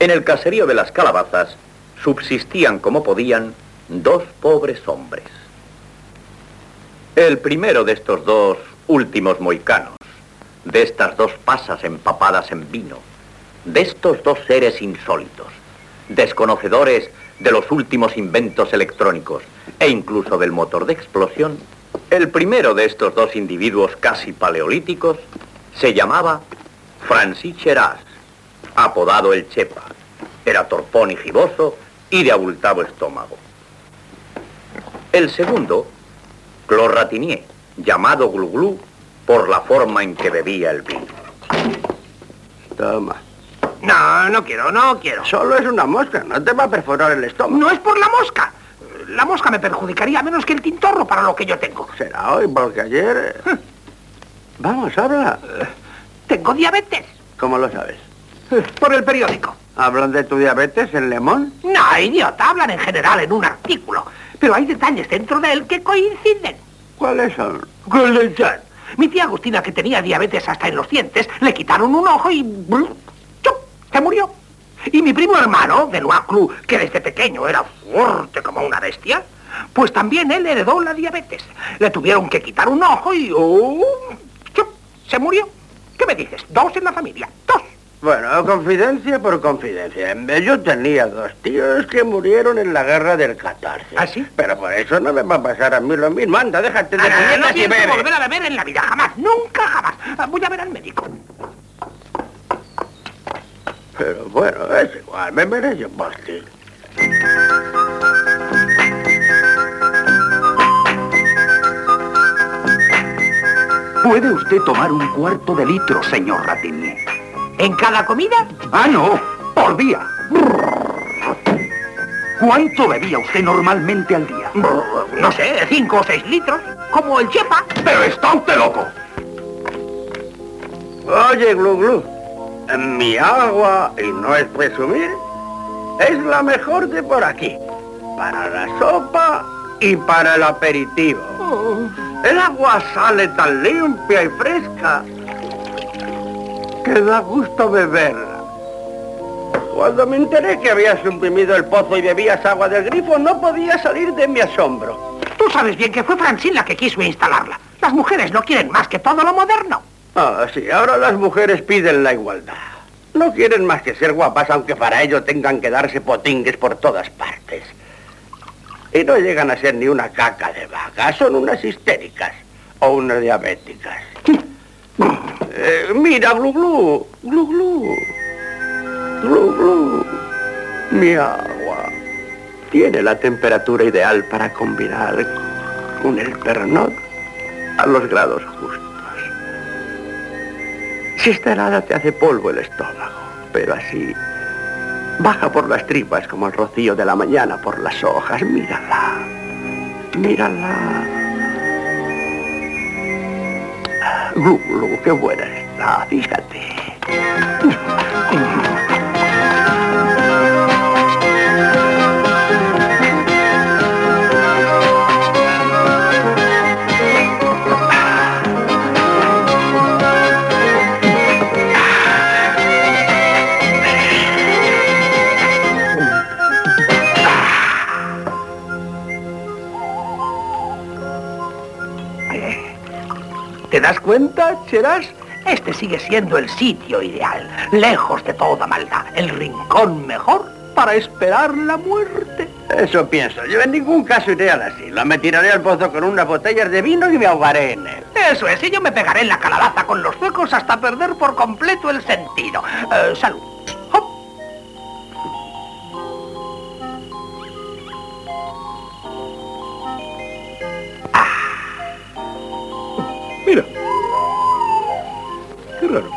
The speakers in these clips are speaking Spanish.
En el caserío de las Calabazas subsistían como podían dos pobres hombres. El primero de estos dos últimos mohicanos, de estas dos pasas empapadas en vino, de estos dos seres insólitos, desconocedores de los últimos inventos electrónicos e incluso del motor de explosión, el primero de estos dos individuos casi paleolíticos se llamaba Francis Cheras, apodado el Chepa. Era torpón y giboso y de abultado estómago. El segundo, Claude Ratignies, llamado Glu-Glu por la forma en que bebía el vino. Toma. No, no quiero. Solo es una mosca, no te va a perforar el estómago. No es por la mosca. La mosca me perjudicaría menos que el tintorro para lo que yo tengo. Será hoy, porque ayer... Vamos, habla. Tengo diabetes. ¿Cómo lo sabes? Por el periódico. ¿Hablan de tu diabetes en Le Monde? No, idiota, hablan en general en un artículo. Pero hay detalles dentro de él que coinciden. ¿Cuáles son? ¿Cuáles son? Mi tía Agustina, que tenía diabetes hasta en los dientes, le quitaron un ojo y... ¡chup! Se murió. Y mi primo hermano, Benoît Clou, que desde pequeño era fuerte como una bestia, pues también él heredó la diabetes. Le tuvieron que quitar un ojo y... ¡chup! Se murió. ¿Qué me dices? Dos en la familia. Dos. Bueno, confidencia por confidencia. Yo tenía dos tíos que murieron en la guerra del 14. ¿Ah, sí? Pero por eso no me va a pasar a mí lo mismo. Anda, déjate de puñetas no y pienso bebe. volver a beber en la vida, jamás. Nunca jamás. Voy a ver al médico. Pero bueno, es igual, me veré yo por ti. Puede usted tomar un cuarto de litro, señor Ratignies. ¿En cada comida? Ah, no, por día. ¿Cuánto bebía usted normalmente al día? No sé, 5 o 6 litros. Como el Chepa. ¡Pero está usted loco! Oye, Glu-Glu, mi agua, y no es presumir, es la mejor de por aquí. Para la sopa y para el aperitivo. El agua sale tan limpia y fresca que da gusto beberla. Cuando me enteré que habías suprimido el pozo y bebías agua del grifo, no podía salir de mi asombro. Tú sabes bien que fue Francine la que quiso instalarla. Las mujeres no quieren más que todo lo moderno. Ah, sí, ahora las mujeres piden la igualdad. No quieren más que ser guapas, aunque para ello tengan que darse potingues por todas partes. Y no llegan a ser ni una caca de vaca, son unas histéricas o unas diabéticas. Mira, Glu-Glu, Glu-Glu, Glu-Glu, mi agua tiene la temperatura ideal para combinar con el Pernod a los grados justos. Si está helada te hace polvo el estómago, pero así baja por las tripas como el rocío de la mañana por las hojas. Mírala, mírala. Glu-Glu, qué buena está, fíjate. ¿Te das cuenta, Cheras? Este sigue siendo el sitio ideal, lejos de toda maldad, el rincón mejor para esperar la muerte. Eso pienso. Yo en ningún caso iré al asilo. Me tiraré al pozo con unas botellas de vino y me ahogaré en él. Eso es, y yo me pegaré en la calabaza con los zuecos hasta perder por completo el sentido. Salud. ¡Hop! Mira. Qué raro.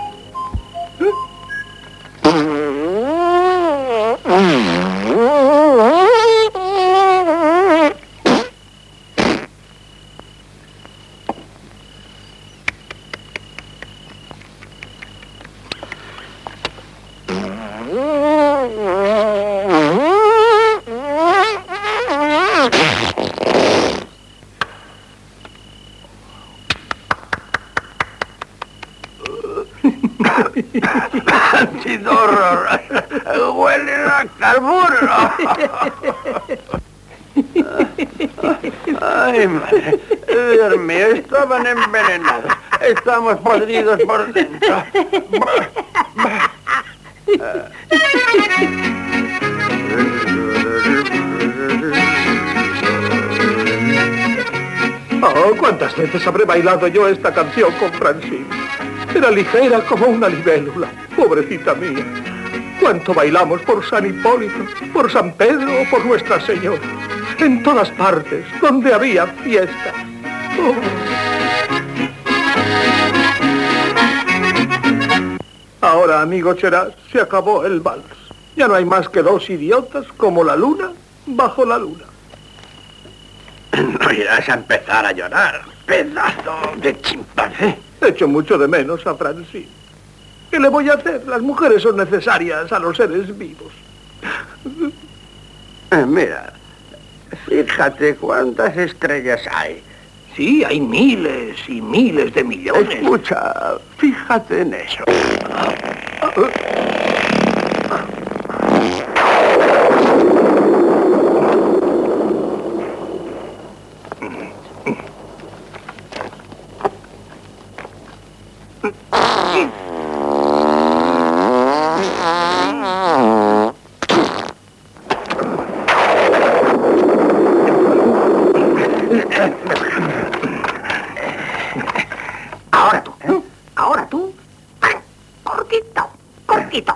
¡Chidorro! ¡Huele a carburo! ¡Ay, madre! Dios mío, estaban envenenados. Estamos podridos por dentro. Oh, ¿cuántas veces habré bailado yo esta canción con Francine? Era ligera como una libélula, pobrecita mía. ¿Cuánto bailamos por San Hipólito, por San Pedro o por Nuestra Señora? En todas partes, donde había fiesta. Oh. Ahora, amigo Cheras, se acabó el vals. Ya no hay más que dos idiotas como la luna bajo la luna. No irás a empezar a llorar, pedazo de chimpancé. Echo mucho de menos a Francine. ¿Qué le voy a hacer? Las mujeres son necesarias a los seres vivos. Mira, fíjate cuántas estrellas hay. Sí, hay miles y miles de millones. Escucha, fíjate en eso. Ahora tú. Cortito, cortito.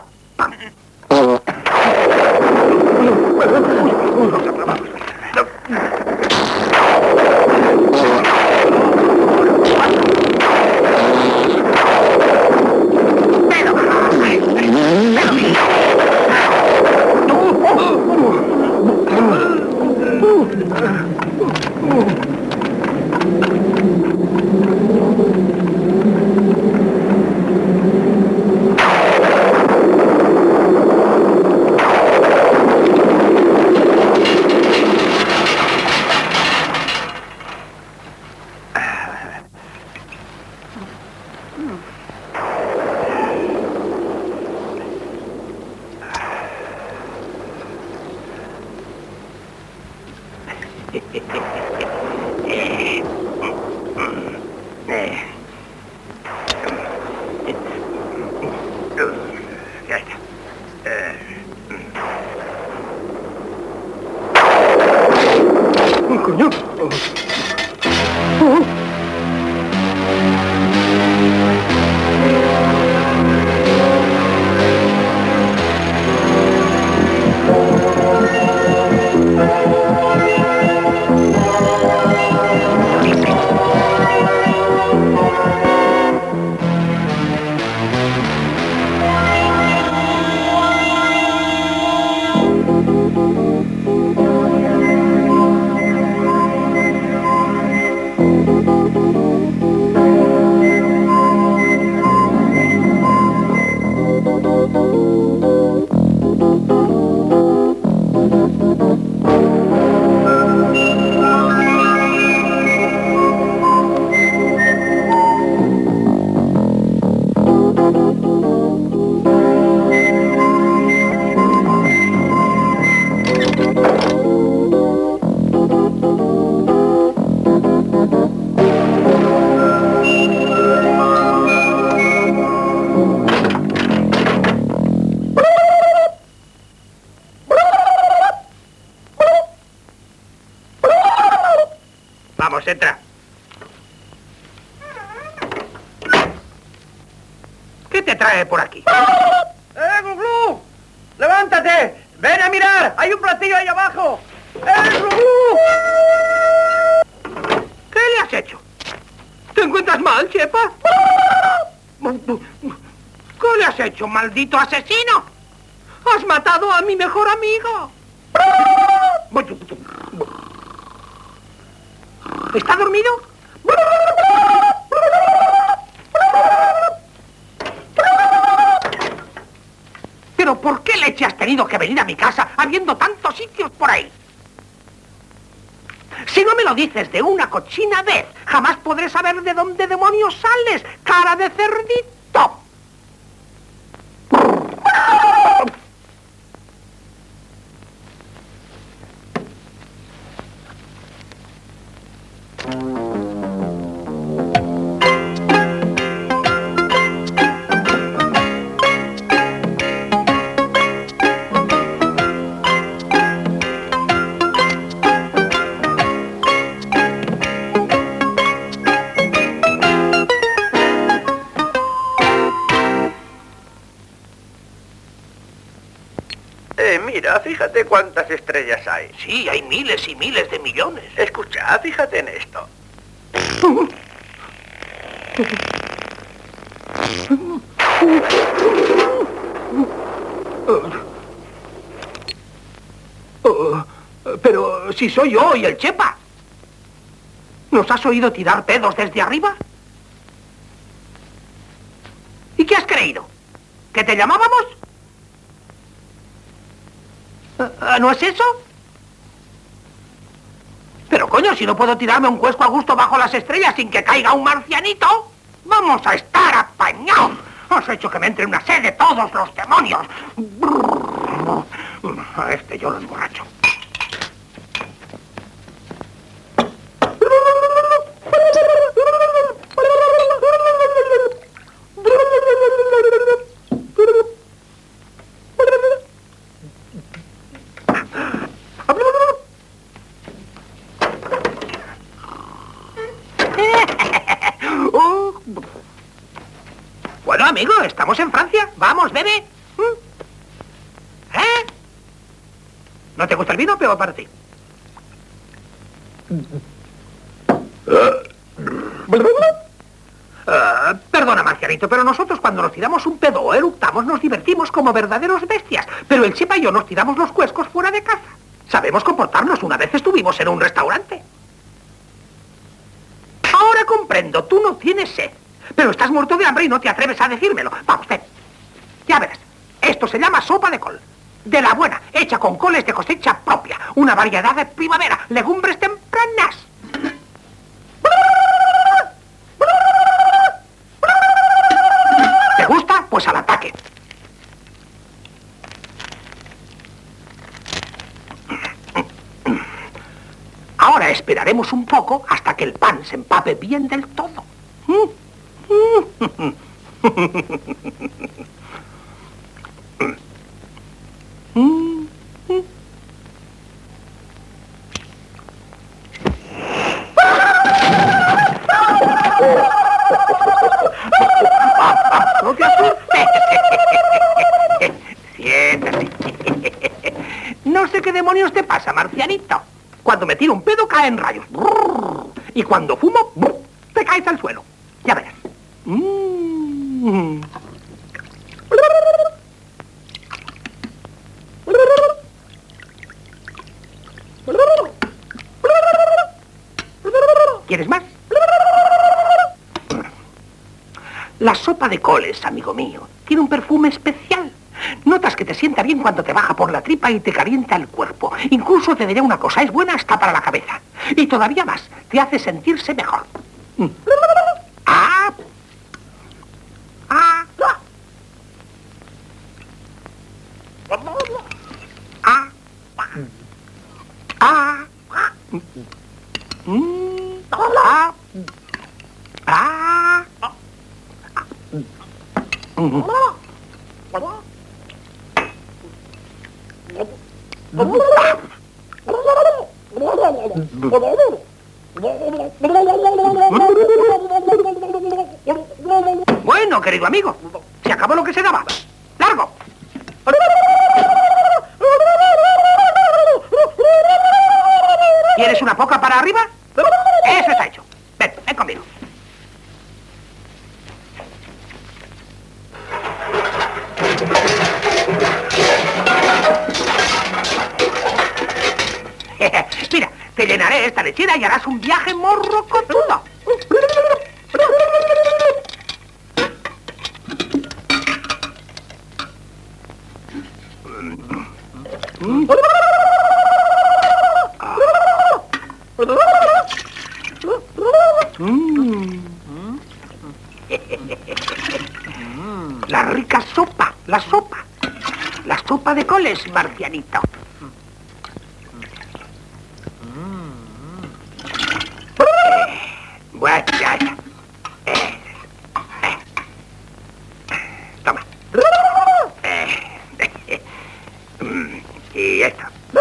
Coño. Vamos, entra. ¿Qué te trae por aquí? Glu! ¡Levántate! ¡Ven a mirar! ¡Hay un platillo ahí abajo! Glu! ¿Qué le has hecho? ¿Te encuentras mal, Chepa? ¿Qué le has hecho, maldito asesino? ¡Has matado a mi mejor amigo! ¿Está dormido? ¿Pero por qué leche has tenido que venir a mi casa habiendo tantos sitios por ahí? Si no me lo dices de una cochina vez, jamás podré saber de dónde demonios sales, cara de cerdito. Mira, fíjate cuántas estrellas hay. Sí, hay miles y miles de millones. Escucha, fíjate en esto. Pero si soy yo y el Chepa. ¿Nos has oído tirar pedos desde arriba? ¿Y qué has creído? ¿Que te llamábamos? ¿No es eso? Pero coño, si no puedo tirarme un cuesco a gusto bajo las estrellas sin que caiga un marcianito, vamos a estar apañados. Has hecho que me entre una sed de todos los demonios. A este yo lo emborracho. Bueno, amigo, estamos en Francia. Vamos, bebe. ¿Eh? ¿No te gusta el vino? Peor para ti. Perdona, Marcianito, pero nosotros cuando nos tiramos un pedo o eructamos nos divertimos como verdaderos bestias. Pero el Chepa y yo nos tiramos los cuescos fuera de casa. Sabemos comportarnos. Una vez estuvimos en un restaurante. Ahora comprendo, tú no tienes sed. Pero estás muerto de hambre y no te atreves a decírmelo. Vamos, ven. Ya verás. Esto se llama sopa de col. De la buena, hecha con coles de cosecha propia. Una variedad de primavera, legumbres tempranas. ¿Te gusta? Pues al ataque. Ahora esperaremos un poco hasta que el pan se empape bien del todo. No te asustes. Siéntate. No sé qué demonios te pasa, Marcianito. Cuando me tiro un pedo caen rayos. Y cuando fumo, te caes al suelo. Ya verás. ¿Quieres más? La sopa de coles, amigo mío, tiene un perfume especial. Notas que te sienta bien cuando te baja por la tripa y te calienta el cuerpo. Incluso te diré una cosa, es buena hasta para la cabeza. Y todavía más, te hace sentirse mejor. Bueno, querido amigo, se acabó lo que se daba. ¡Largo! ¿Quieres una poca para arriba? Eso está hecho. Ven, ven conmigo. Mira, te llenaré esta lechera y harás un viaje morrocotudo. La rica sopa, la sopa de coles, Marcianito. Bueno, ya. Toma. Y esto.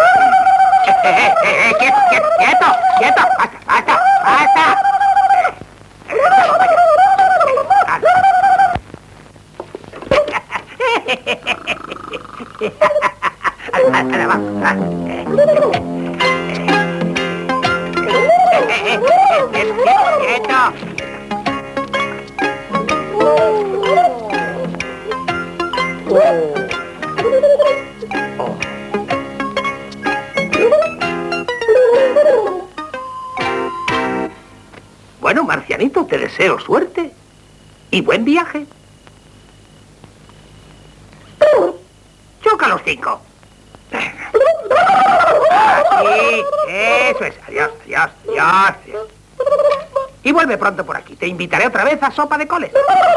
¡Quieto! ¡Basta! deseo suerte y buen viaje. Choca los 5. Así, eso es. Adiós, adiós, adiós. Y vuelve pronto por aquí. Te invitaré otra vez a sopa de coles.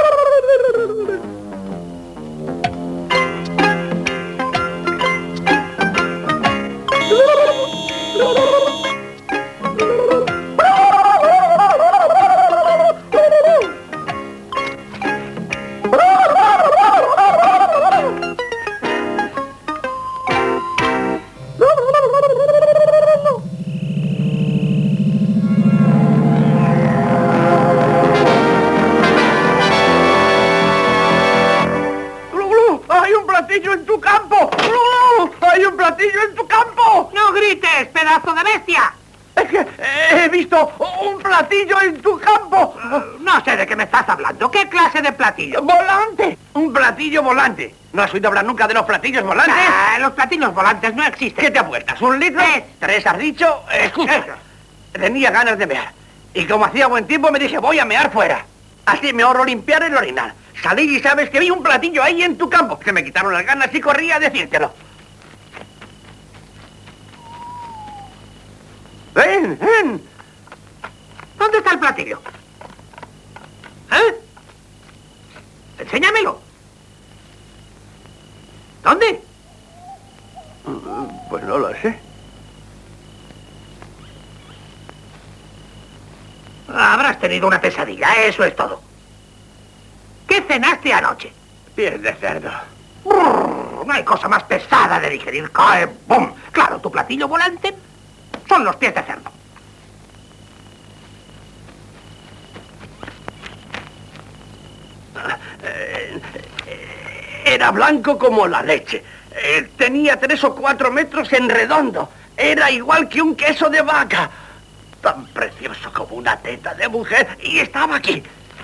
¡Pedazo de bestia! Es que he visto un platillo en tu campo. No sé de qué me estás hablando. ¿Qué clase de platillo? ¡Volante! Un platillo volante. ¿No has oído hablar nunca de los platillos volantes? Los platillos volantes no existen. ¿Qué te apuestas? ¿1 litro? 3 has dicho. Escucha, tenía ganas de mear. Y como hacía buen tiempo me dije, voy a mear fuera. Así me ahorro limpiar el orinar. Salí y sabes que vi un platillo ahí en tu campo. Se me quitaron las ganas y corrí a decírtelo. ¡Ven, ven! ¿Dónde está el platillo? ¿Eh? Enséñamelo. ¿Dónde? Pues no lo sé. Habrás tenido una pesadilla, eso es todo. ¿Qué cenaste anoche? Pies de cerdo. No hay cosa más pesada de digerir. ¡Cae! ¡Bum! Claro, tu platillo volante son los pies de cerdo. Era blanco como la leche. Tenía 3 o 4 metros en redondo. Era igual que un queso de vaca. Tan precioso como una teta de mujer. Y estaba aquí.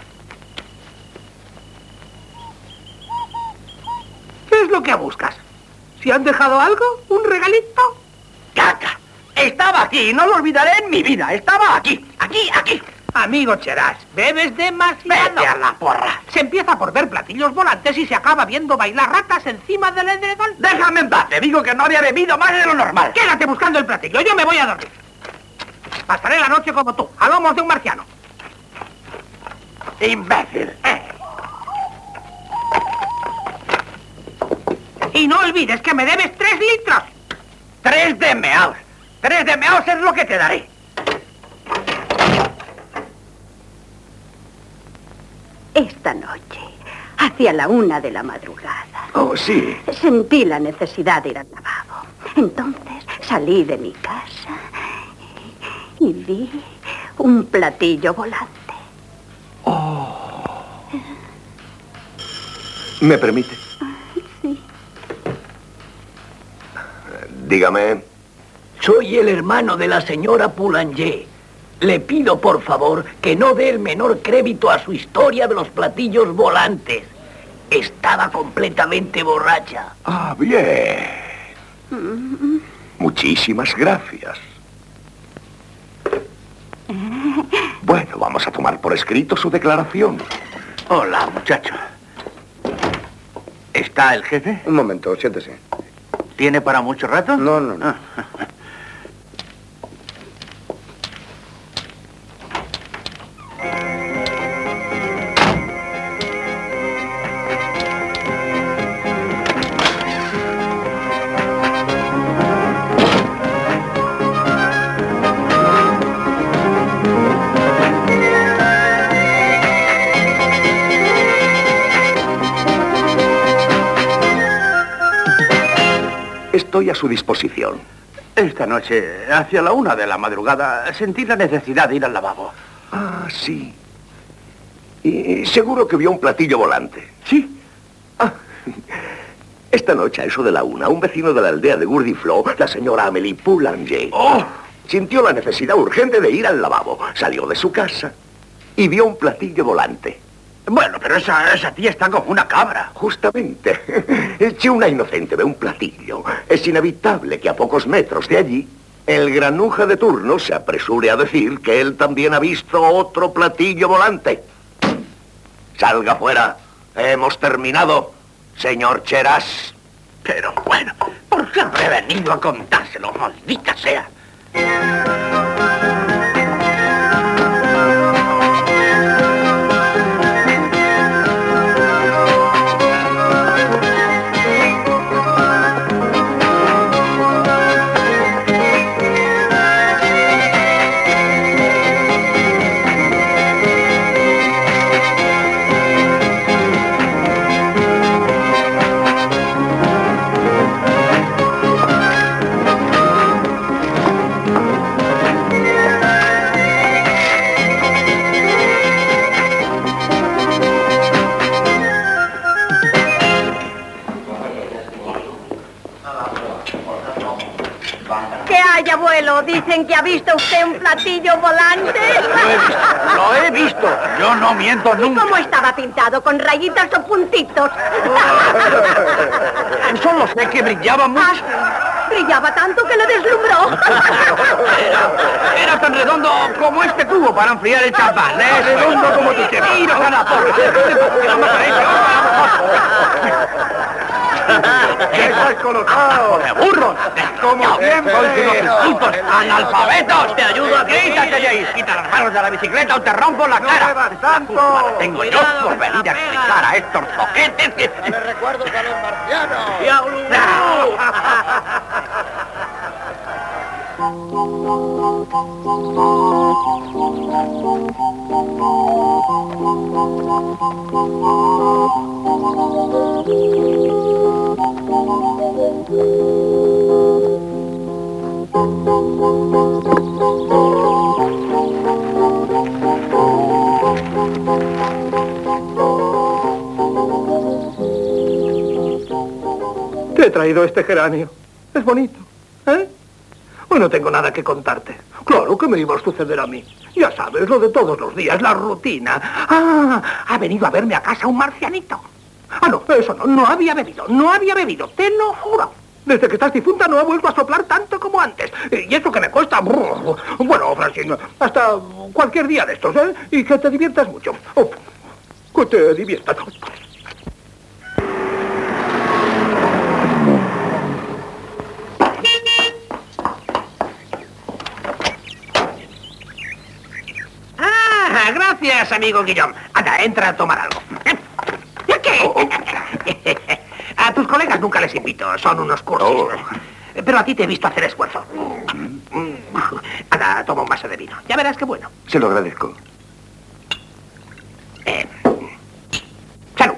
¿Qué es lo que buscas? ¿Si han dejado algo? ¿Un regalito? ¡Caca! Estaba aquí, no lo olvidaré en mi vida. Estaba aquí, aquí. Amigo Cheras, bebes demasiado. Vete a la porra. Se empieza por ver platillos volantes y se acaba viendo bailar ratas encima del edredón. Déjame en paz, te digo que no había bebido más de lo normal. Quédate buscando el platillo, yo me voy a dormir. Pasaré la noche como tú, a lomos de un marciano. Imbécil. Y no olvides que me debes 3 litros. 3 de meaos. 3 de meaos es lo que te daré. Esta noche, hacia la 1 de la madrugada. Oh, sí. Sentí la necesidad de ir al lavabo. Entonces salí de mi casa y vi un platillo volante. Oh. ¿Me permite? Sí. Dígame. Soy el hermano de la señora Boulanger. Le pido, por favor, que no dé el menor crédito a su historia de los platillos volantes. Estaba completamente borracha. Ah, bien. Muchísimas gracias. Bueno, vamos a tomar por escrito su declaración. Hola, muchacho. ¿Está el jefe? Un momento, siéntese. ¿Tiene para mucho rato? No. Estoy a su disposición. Esta noche, hacia la 1 de la madrugada, sentí la necesidad de ir al lavabo. Ah, sí. Y seguro que vio un platillo volante. Sí. Ah, esta noche, a eso de la 1, un vecino de la aldea de Gurdiflo, la señora Amélie Boulanger, sintió la necesidad urgente de ir al lavabo. Salió de su casa y vio un platillo volante. Bueno, pero esa tía está como una cabra. Justamente. Si una inocente ve un platillo, es inevitable que a pocos metros de allí, el granuja de turno se apresure a decir que él también ha visto otro platillo volante. Salga fuera. Hemos terminado, señor Cheras. Pero bueno, ¿por qué habré venido a contárselo? Maldita sea. Abuelo, dicen que ha visto usted un platillo volante. Lo he visto. Yo no miento nunca. ¿Cómo estaba pintado? ¿Con rayitas o puntitos? Solo sé que brillaba mucho. Brillaba tanto que le deslumbró. Era tan redondo como este tubo para enfriar el champán. Redondo como tu chef. ¡Iros a la porra! ¿Qué estás colocado? ¡De burros! Como siempre. ¡Putos analfabetos! ¡Te ayudo aquí! ¡Quítate de ahí! ¡Quita las manos de la bicicleta o te rompo la cara! ¡No bebas tanto! Tengo yo por venir a explicar a estos zoquetes que... ¡Me recuerdo a los marcianos! ¡Diablo! Te he traído este geranio. Es bonito, ¿eh? Hoy no tengo nada que contarte. Claro que me iba a suceder a mí. Ya sabes, lo de todos los días, la rutina. Ah, ha venido a verme a casa un marcianito. Ah, no, eso no, no había bebido, te lo juro. Desde que estás difunta no ha vuelto a soplar tanto como antes. Y eso que me cuesta... Bueno, Francine, hasta cualquier día de estos, ¿eh? Y que te diviertas mucho. Oh, que te diviertas. Gracias, amigo Guillón. Anda, entra a tomar algo. ¿Qué? A tus colegas nunca les invito, son unos cursis. Pero a ti te he visto hacer esfuerzo. Anda, toma un vaso de vino. Ya verás qué bueno. Se lo agradezco. Salud.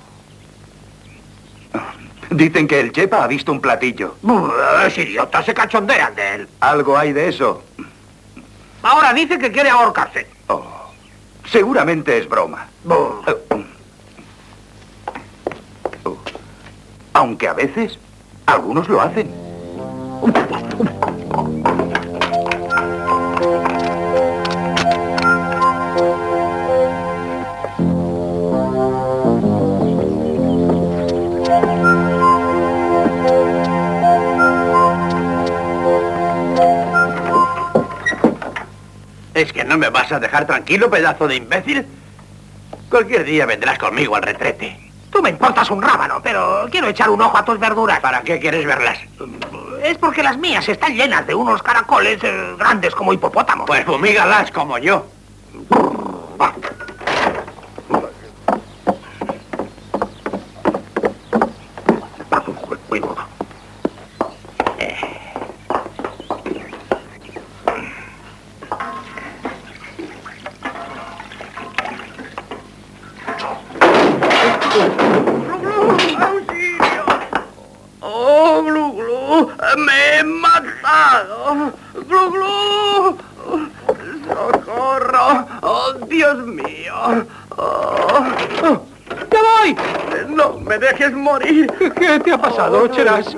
Dicen que el Chepa ha visto un platillo. Es idiota, se cachondean de él. ¿Algo hay de eso? Ahora dice que quiere ahorcarse. Seguramente es broma. Aunque a veces, algunos lo hacen. ¿Es que no me vas a dejar tranquilo, pedazo de imbécil? Cualquier día vendrás conmigo al retrete. Tú me importas un rábano, pero quiero echar un ojo a tus verduras. ¿Para qué quieres verlas? Es porque las mías están llenas de unos caracoles grandes como hipopótamos. Pues fumígalas como yo. ¿Qué te ha pasado, Cheras?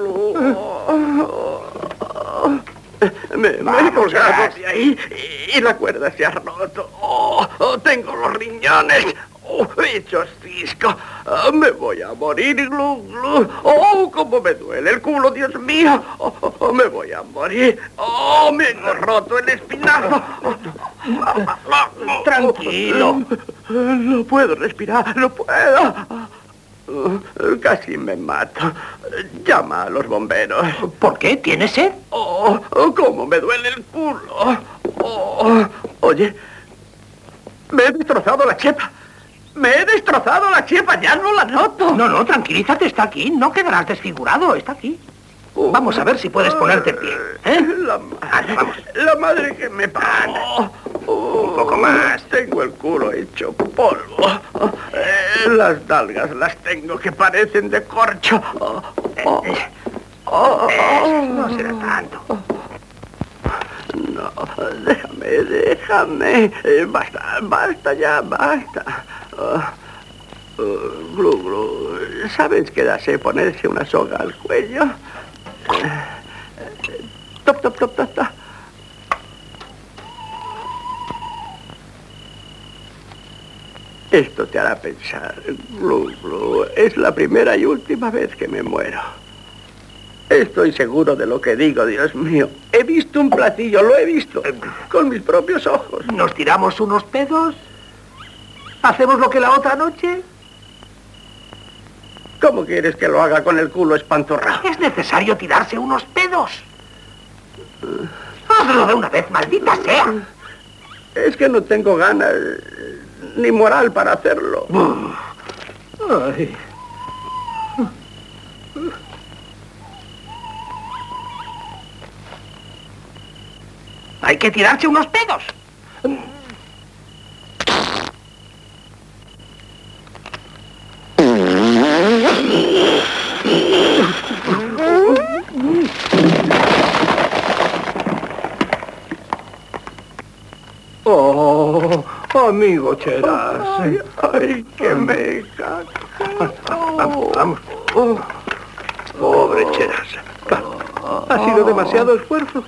Me he colgado de ahí y la cuerda se ha roto. Tengo los riñones hechos cisco. Me voy a morir, Glu Glu. Cómo me duele el culo, Dios mío. Me voy a morir. Me he roto el espinazo. Tranquilo. No puedo respirar, no puedo. Casi me mato. Llama a los bomberos. ¿Por qué? ¿Tienes sed? Oh, cómo me duele el culo. Oh, oye, me he destrozado la chepa. Me he destrozado la chepa, ya no la noto. No, tranquilízate, está aquí. No quedarás desfigurado, está aquí. Vamos a ver si puedes ponerte en pie. Vamos. La madre que me parió. Un poco más. Tengo el culo hecho polvo. Las nalgas las tengo que parecen de corcho. No será tanto. No, déjame. Basta ya, basta. Glu, glu. ¿Sabes qué da sé ponerse una soga al cuello? Top, top, top, top, top. Esto te hará pensar. Glu, glu. Es la primera y última vez que me muero. Estoy seguro de lo que digo, Dios mío. He visto un platillo, lo he visto. Con mis propios ojos. ¿Nos tiramos unos pedos? ¿Hacemos lo que la otra noche? ¿Cómo quieres que lo haga con el culo espantorrado? Es necesario tirarse unos pedos. Hazlo de una vez, maldita sea. Es que no tengo ganas ni moral para hacerlo. Ay. Hay que tirarse unos pedos. Oh, amigo Cheras. Ay, que me cago. Vamos. Pobre Cheras. Ha sido demasiado esfuerzo.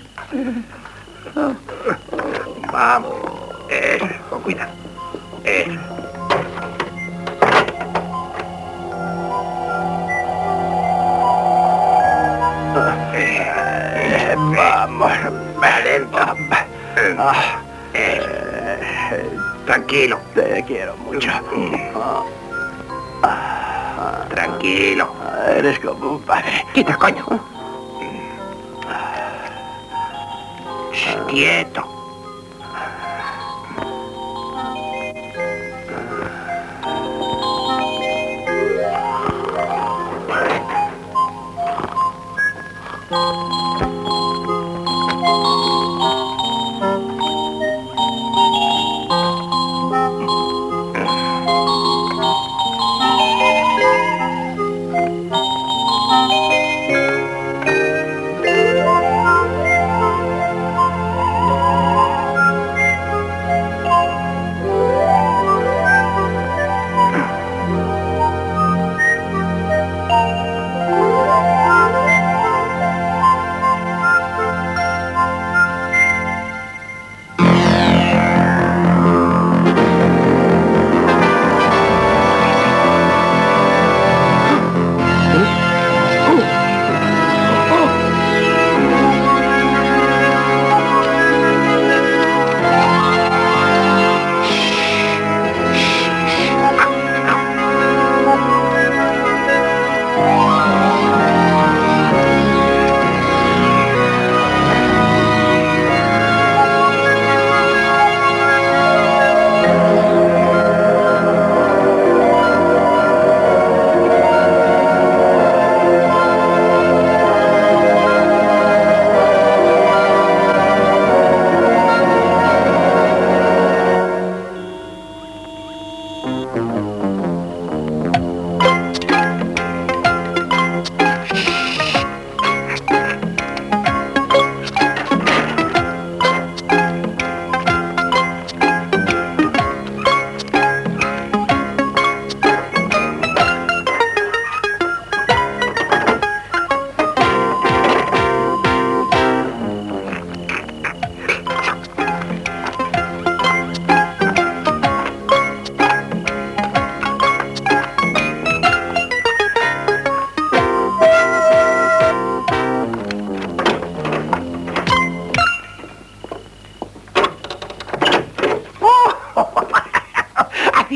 Vamos. Eso, con cuidado. Eso. Vamos, Adentro. Tranquilo. Te quiero mucho. Tranquilo. Eres como un padre. Quita, coño. Quieto.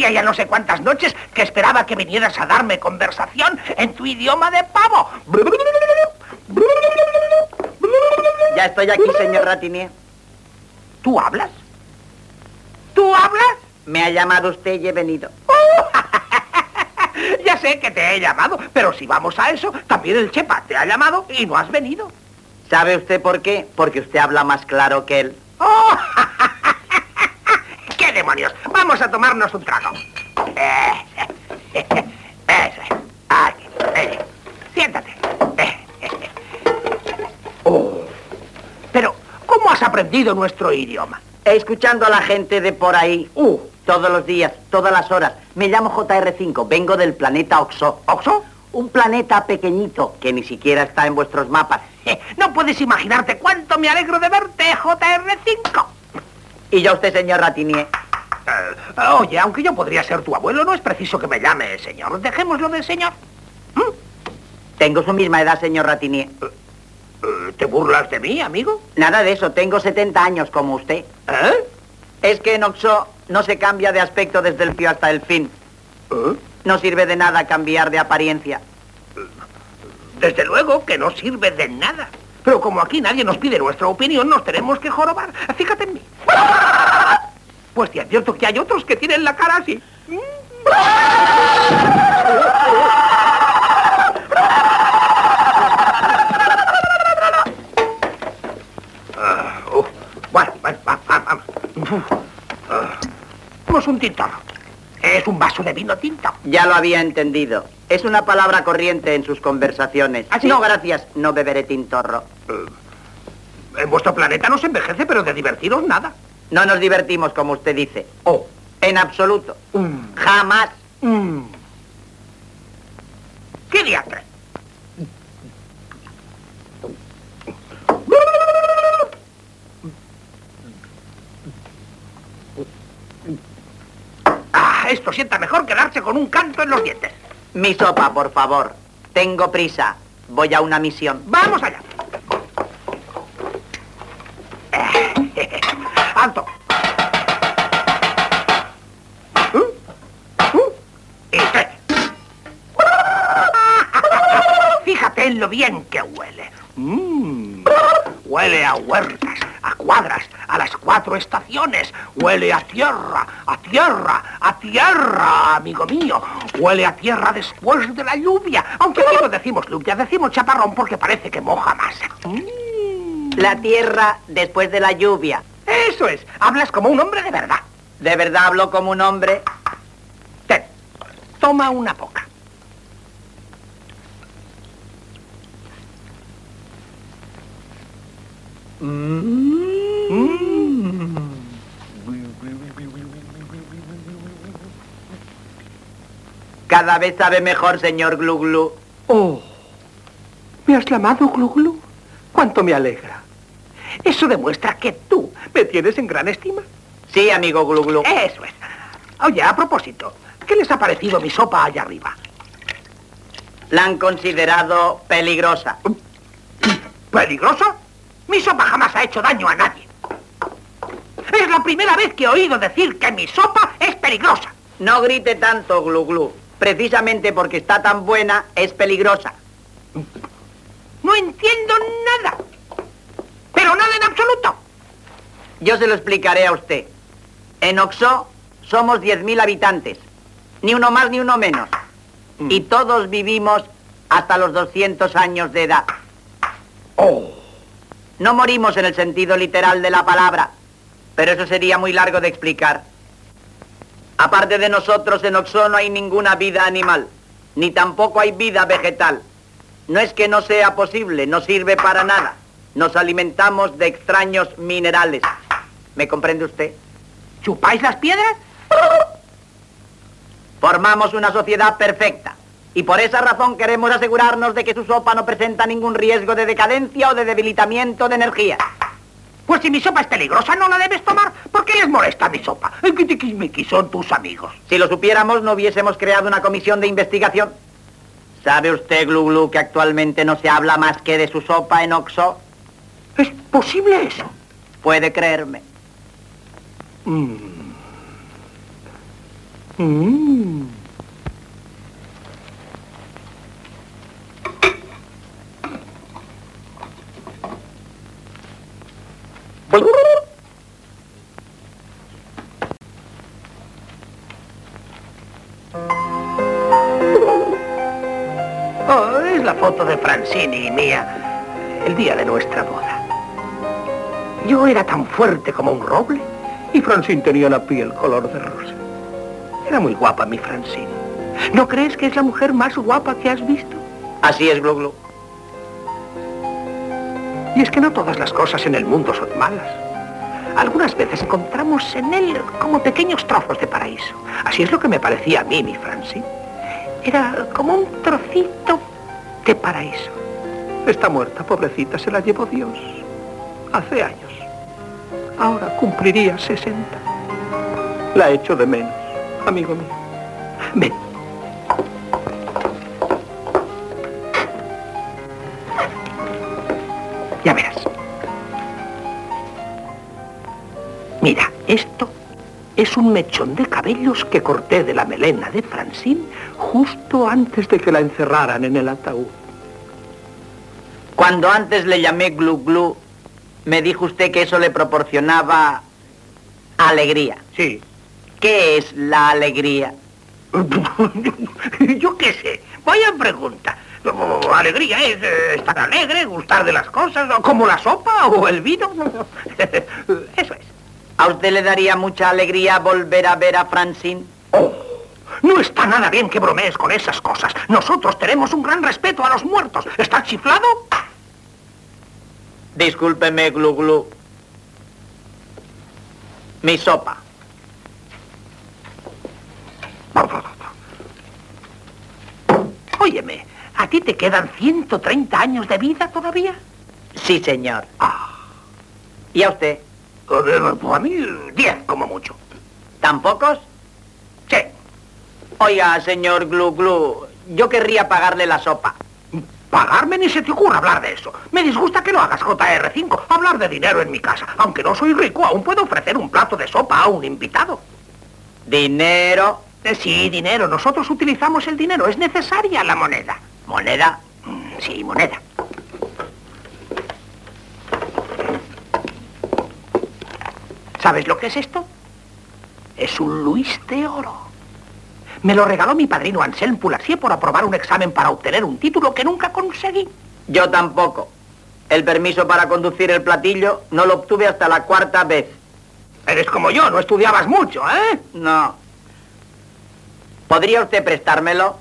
hacía ya no sé cuántas noches que esperaba que vinieras a darme conversación en tu idioma de pavo. Ya estoy aquí, señor Ratinier. ¿Tú hablas? ¿Tú hablas? Me ha llamado usted y he venido. Ya sé que te he llamado, pero si vamos a eso, también el Chepa te ha llamado y no has venido. ¿Sabe usted por qué? Porque usted habla más claro que él. ¡Oh! ¡Qué demonios! Vamos a tomarnos un trago. Eso es. Aquí. Siéntate. Oh. Pero, ¿cómo has aprendido nuestro idioma? Escuchando a la gente de por ahí. Todos los días, todas las horas. Me llamo JR5, vengo del planeta Oxo. ¿Oxo? Un planeta pequeñito que ni siquiera está en vuestros mapas. No puedes imaginarte cuánto me alegro de verte, JR5. Y yo usted, señor Ratinier. Oye, aunque yo podría ser tu abuelo, no es preciso que me llame señor. Dejémoslo de señor. Tengo su misma edad, señor Ratinier. ¿Te burlas de mí, amigo? Nada de eso, tengo 70 años como usted. Es que en Oxo no se cambia de aspecto desde el pío hasta el fin. No sirve de nada cambiar de apariencia. Desde luego que no sirve de nada. Pero como aquí nadie nos pide nuestra opinión, nos tenemos que jorobar. Fíjate en mí. Pues te advierto que hay otros que tienen la cara así. Bueno, vamos. Vamos un tintorro. Es un vaso de vino tinto. Ya lo había entendido. Es una palabra corriente en sus conversaciones. ¿Ah, sí? No, gracias. No beberé tintorro. En vuestro planeta no se envejece, pero de divertiros nada. No nos divertimos, como usted dice. Oh. En absoluto. Jamás. ¿Qué diantre? Esto sienta mejor que darse con un canto en los dientes. Mi sopa, por favor. Tengo prisa. Voy a una misión. ¡Vamos allá! ¡Alto! Y tres. Fíjate en lo bien que huele. Huele a huertas, a cuadras, a las 4 estaciones. Huele a tierra, a tierra, a tierra, amigo mío. Huele a tierra después de la lluvia. Aunque aquí no decimos lluvia, decimos chaparrón porque parece que moja más. La tierra después de la lluvia. Eso es. Hablas como un hombre de verdad. ¿De verdad hablo como un hombre? Ten. Toma una poca. Cada vez sabe mejor, señor Glu Glu. Oh, ¿me has llamado Glu Glu? ¡Cuánto me alegra! Eso demuestra que tú me tienes en gran estima. Sí, amigo Glu Glu. Eso es. Oye, a propósito, ¿qué les ha parecido mi sopa allá arriba? La han considerado peligrosa. ¿Peligrosa? Mi sopa jamás ha hecho daño a nadie. Es la primera vez que he oído decir que mi sopa es peligrosa. No grite tanto, Glu Glu. Precisamente porque está tan buena, es peligrosa. No entiendo nada. Pero nada en absoluto. Yo se lo explicaré a usted. En Oxo somos 10.000 habitantes. Ni uno más ni uno menos. Y todos vivimos hasta los 200 años de edad. Oh. No morimos en el sentido literal de la palabra, pero eso sería muy largo de explicar. Aparte de nosotros, en Oxo no hay ninguna vida animal, ni tampoco hay vida vegetal. No es que no sea posible, no sirve para nada. Nos alimentamos de extraños minerales. ¿Me comprende usted? ¿Chupáis las piedras? Formamos una sociedad perfecta. Y por esa razón queremos asegurarnos de que su sopa no presenta ningún riesgo de decadencia o de debilitamiento de energía. Pues si mi sopa es peligrosa, no la debes tomar. ¿Por qué les molesta mi sopa? El kitiquismiqui son tus amigos. Si lo supiéramos, no hubiésemos creado una comisión de investigación. ¿Sabe usted, Glu Glu, que actualmente no se habla más que de su sopa en Oxo? ¿Es posible eso? Puede creerme. Oh, es la foto de Francine y mía, el día de nuestra boda. Yo era tan fuerte como un roble y Francine tenía la piel color de rosa. Era muy guapa mi Francine. ¿No crees que es la mujer más guapa que has visto? Así es, Glu Glu. Y es que no todas las cosas en el mundo son malas. Algunas veces encontramos en él como pequeños trozos de paraíso. Así es lo que me parecía a mí, mi Francine. Era como un trocito de paraíso. Está muerta, pobrecita, se la llevó Dios. Hace años. Ahora cumpliría 60. La echo de menos, amigo mío. Ven. Ya verás. Mira, esto es un mechón de cabellos que corté de la melena de Francine justo antes de que la encerraran en el ataúd. Cuando antes le llamé Glu Glu, me dijo usted que eso le proporcionaba alegría. Sí. ¿Qué es la alegría? Yo qué sé. Vaya pregunta. Alegría es estar alegre, gustar de las cosas, como la sopa o el vino. Eso es. ¿A usted le daría mucha alegría volver a ver a Francine? Oh, no está nada bien que bromees con esas cosas. Nosotros tenemos un gran respeto a los muertos. ¿Estás chiflado? Discúlpeme, Glu Glu. Mi sopa. Óyeme, ¿a ti te quedan 130 años de vida todavía? Sí, señor. Ah. ¿Y a usted? Pues a mí 10 como mucho. ¿Tan pocos? Sí. Oiga, señor Glu Glu, yo querría pagarle la sopa. Pagarme ni se te ocurra hablar de eso. Me disgusta que lo hagas, JR5. Hablar de dinero en mi casa. Aunque no soy rico, aún puedo ofrecer un plato de sopa a un invitado. ¿Dinero? Sí, dinero. Nosotros utilizamos el dinero. Es necesaria la moneda. ¿Moneda? Sí, moneda. ¿Sabes lo que es esto? Es un Luis de oro. Me lo regaló mi padrino Anselme Pulassier por aprobar un examen para obtener un título que nunca conseguí. Yo tampoco. El permiso para conducir el platillo no lo obtuve hasta la 4ª vez. Eres como yo, no estudiabas mucho, ¿eh? No. ¿Podría usted prestármelo?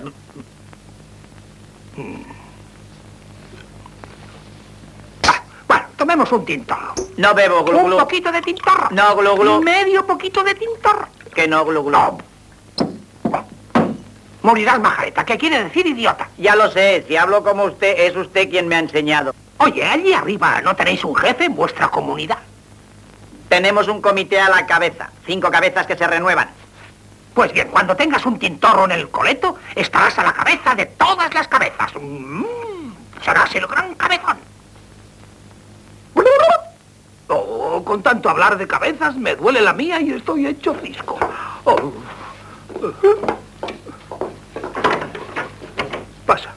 Bueno, tomemos un tintorro. No bebo, Glu Glu. Un poquito de tintorro. No, Glu Glu. Medio poquito de tintorro. Que no, Glu Glu. No. Morirás, majareta. ¿Qué quiere decir idiota? Ya lo sé. Si hablo como usted, es usted quien me ha enseñado. Oye, allí arriba, ¿no tenéis un jefe en vuestra comunidad? Tenemos un comité a la cabeza. 5 cabezas que se renuevan. Pues bien, cuando tengas un tintorro en el coleto, estarás a la cabeza de todas las cabezas. Serás el gran cabezón. Oh, con tanto hablar de cabezas, me duele la mía y estoy hecho cisco. Oh. Pasa.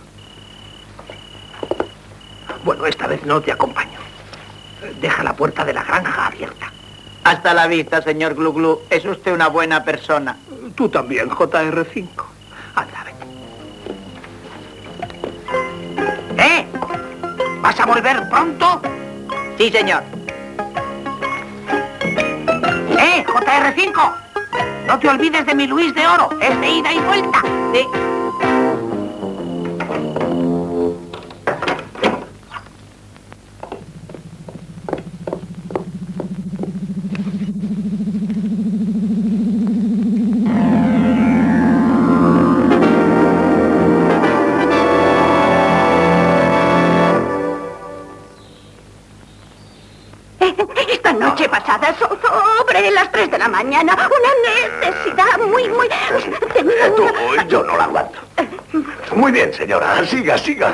Bueno, esta vez no te acompaño. Deja la puerta de la granja abierta. Hasta la vista, señor Glu Glu. Es usted una buena persona. Tú también, JR5. Anda, ven. ¿Vas a volver pronto? Sí, señor. JR5. No te olvides de mi Luis de oro. Es de ida y vuelta. Sí. Esta noche pasada, sobre las 3 de la mañana, una necesidad muy... tenía una... Yo no la aguanto. Muy bien, señora. Siga, siga.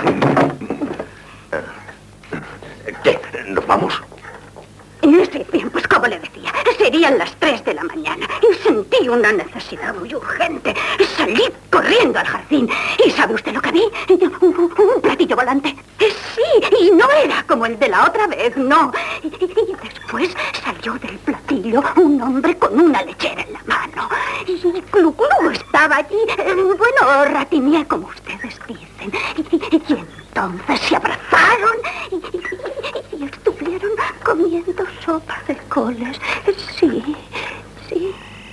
¿Qué? ¿Nos vamos? Sí, bien, pues como le decía, se Serían las 3 de la mañana y sentí una necesidad muy urgente. Salí corriendo al jardín. ¿Y sabe usted lo que vi? Un platillo volante. Sí, y no era como el de la otra vez, no. Y después salió del platillo un hombre con una lechera en la mano. Y Glu Glu estaba allí. Bueno, ratiné, como ustedes dicen. Y entonces se abrazaron y estuvieron comiendo sopa de coles. Sí, sí.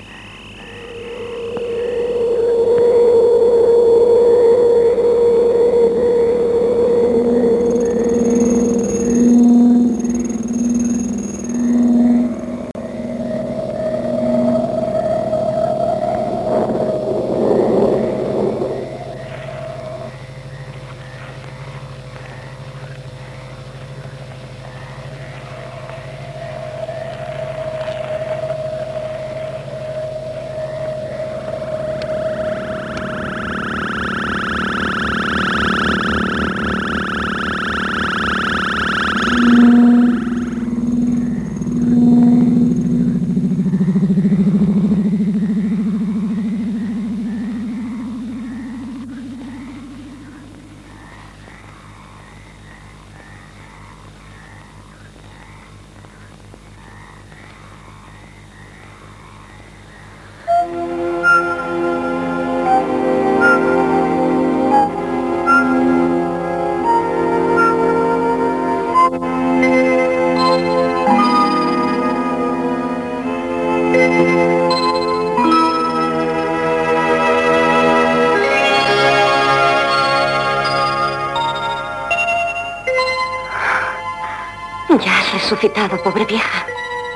Ya has resucitado, pobre vieja.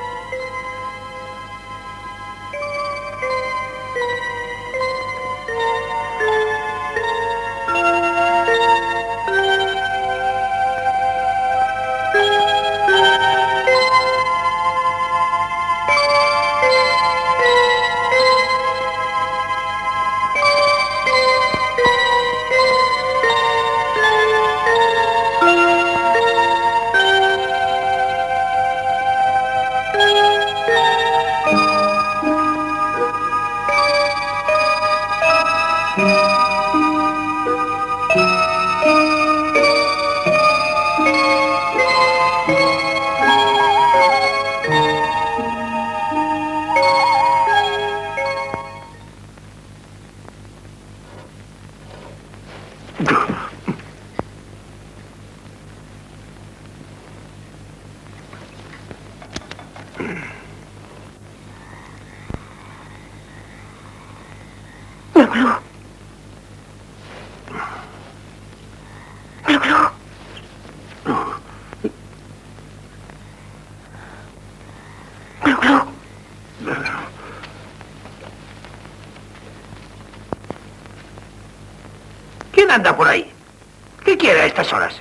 ¿Quién anda por ahí? ¿Qué quiere a estas horas?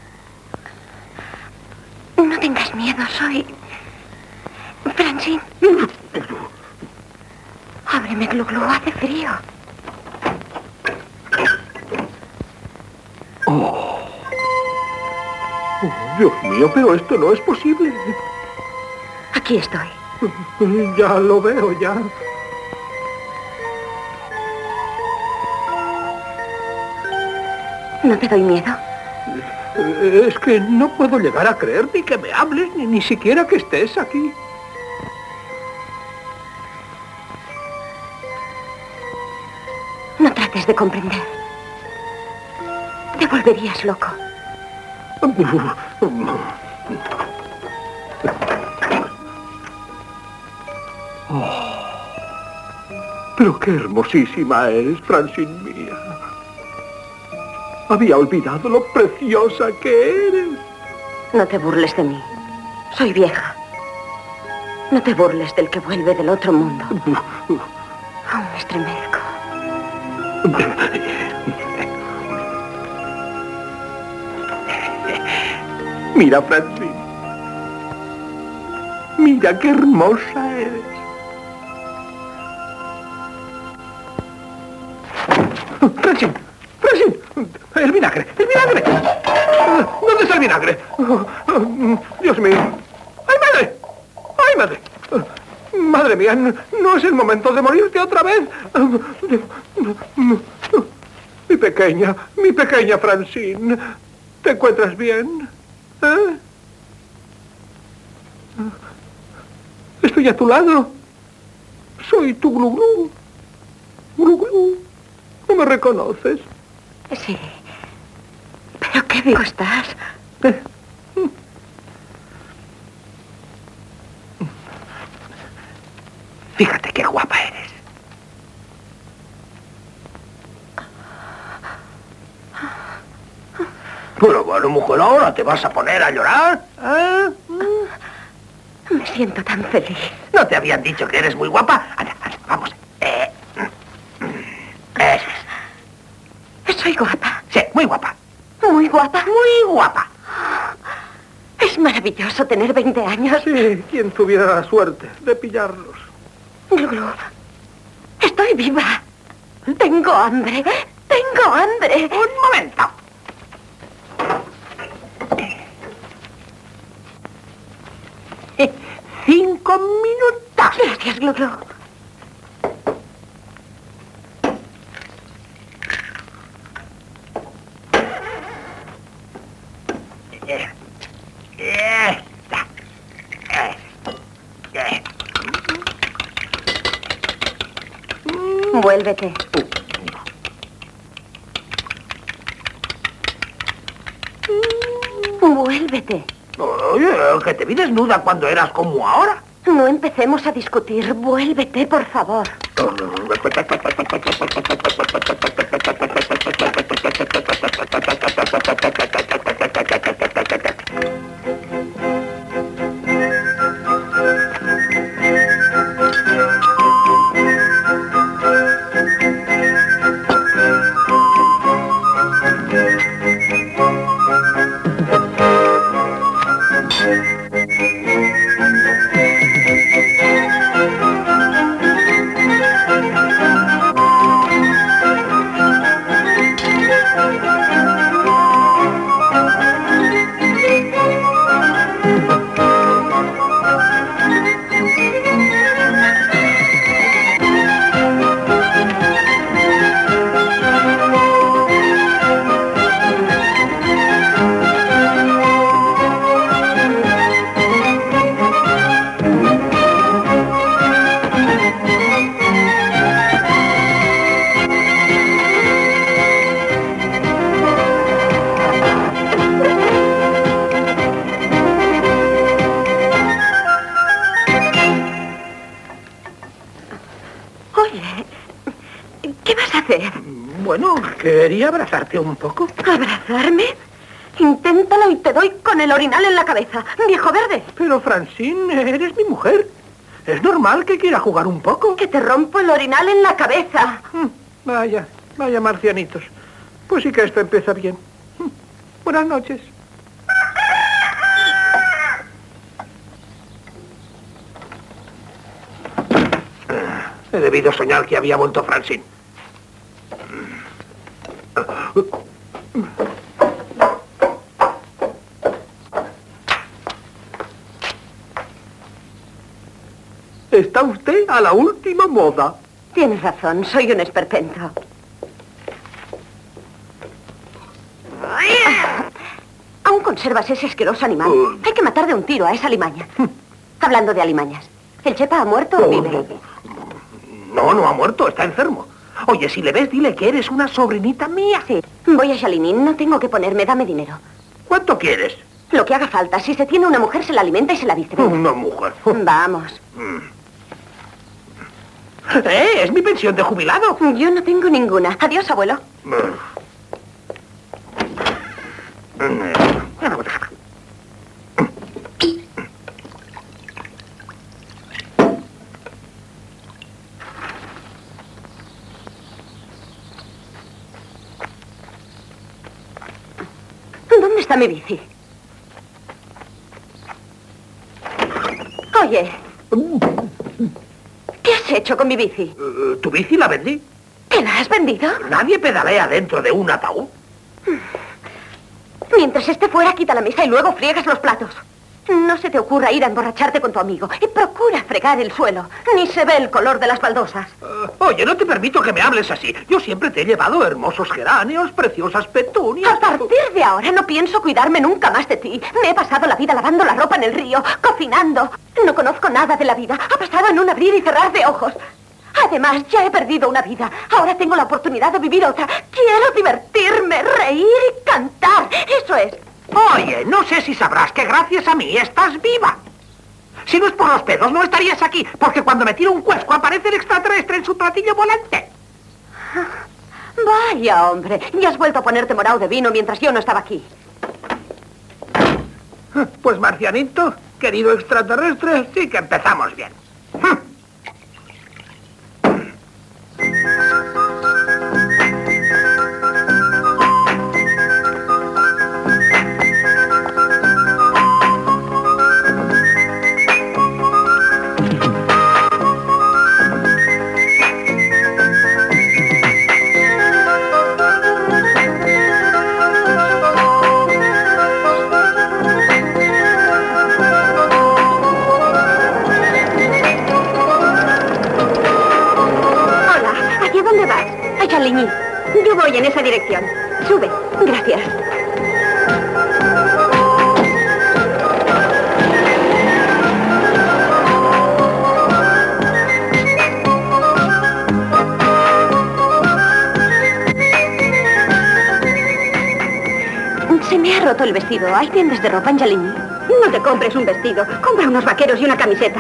No tengas miedo, soy... Francine. Ábreme, Glu Glu, hace frío. Oh, Dios mío, pero esto no es posible. Aquí estoy. Ya lo veo, ya. ¿No te doy miedo? Es que no puedo llegar a creer ni que me hables, ni siquiera que estés aquí. No trates de comprender. Te volverías loco. Oh, pero qué hermosísima eres, Francine mía. Había olvidado lo preciosa que eres. No te burles de mí. Soy vieja. No te burles del que vuelve del otro mundo. Aún me estremezco. Mira, Francine. Mira qué hermosa eres. Francine, Francine. El vinagre, el vinagre. ¿Dónde está el vinagre? Dios mío. ¡Ay, madre! ¡Ay, madre! Madre mía, no es el momento de morirte otra vez. Mi pequeña Francine, ¿te encuentras bien? ¿Eh? Estoy a tu lado. Soy tu Glu-Glu. Glu-Glu. ¿No me reconoces? Sí. ¿Pero qué viejo estás? Fíjate qué guapa eres. Pero bueno, mujer, ¿ahora te vas a poner a llorar? ¿Eh? Me siento tan feliz. ¿No te habían dicho que eres muy guapa? Anda, anda, vamos. Eso es. Soy guapa. Sí, muy guapa. Muy guapa. Muy guapa. Es maravilloso tener 20 años. Sí, quien tuviera la suerte de pillarlos. Glu-Glu, estoy viva. Tengo hambre. Tengo hambre. Un momento. Cinco minutos. Gracias, Glu-Glu. Vuélvete. Vuélvete. Oye, que te vi desnuda cuando eras como ahora. No empecemos a discutir. Vuélvete, por favor. Bueno, quería abrazarte un poco. ¿Abrazarme? Inténtalo y te doy con el orinal en la cabeza, viejo verde. Pero, Francine, eres mi mujer. Es normal que quiera jugar un poco. Que te rompo el orinal en la cabeza. Vaya, vaya marcianitos. Pues sí que esto empieza bien. Buenas noches. He debido soñar que había vuelto Francine. Está usted a la última moda. Tienes razón, soy un esperpento. Aún conservas ese asqueroso animal. Hay que matar de un tiro a esa alimaña. Hablando de alimañas, ¿el Chepa ha muerto o vive? No ha muerto, está enfermo. Oye, si le ves, dile que eres una sobrinita mía. Sí, voy a Shalinin, no tengo que ponerme, dame dinero. ¿Cuánto quieres? Lo que haga falta, si se tiene una mujer, se la alimenta y se la viste. Una mujer. Vamos. Es mi pensión de jubilado. Yo no tengo ninguna. Adiós, abuelo. ¿Dónde está mi bici? Oye, ¿qué has hecho con mi bici? ¿Tu bici la vendí? ¿Que la has vendido? Nadie pedalea dentro de un ataúd. Mientras esté fuera, quita la mesa y luego friegas los platos. No se te ocurra ir a emborracharte con tu amigo y procura fregar el suelo. Ni se ve el color de las baldosas. Oye, no te permito que me hables así. Yo siempre te he llevado hermosos geranios, preciosas petunias. A partir de ahora no pienso cuidarme nunca más de ti. Me he pasado la vida lavando la ropa en el río, cocinando. No conozco nada de la vida. Ha pasado en un abrir y cerrar de ojos. Además, ya he perdido una vida. Ahora tengo la oportunidad de vivir otra. Quiero divertirme, reír y cantar. Eso es. Oye, no sé si sabrás que gracias a mí estás viva. Si no es por los pedos, no estarías aquí, porque cuando me tiro un cuesco aparece el extraterrestre en su platillo volante. Vaya, hombre. Ya has vuelto a ponerte morado de vino mientras yo no estaba aquí. Pues, marcianito, querido extraterrestre, sí que empezamos bien. Yo voy en esa dirección. Sube. Gracias. Se me ha roto el vestido. ¿Hay tiendas de ropa en Yalini? No te compres un vestido. Compra unos vaqueros y una camiseta.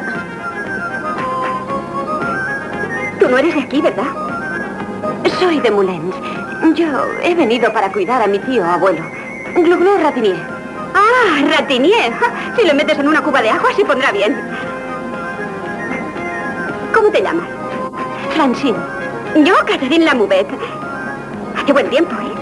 Tú no eres de aquí, ¿verdad? Soy de Moulins. Yo he venido para cuidar a mi tío abuelo. Glu-Glu Ratinier. ¡Ah, Ratinier! Si lo metes en una cuba de agua se pondrá bien. ¿Cómo te llamas? Francine. Yo, Catherine Lamoubette. Hace buen tiempo, ¿eh?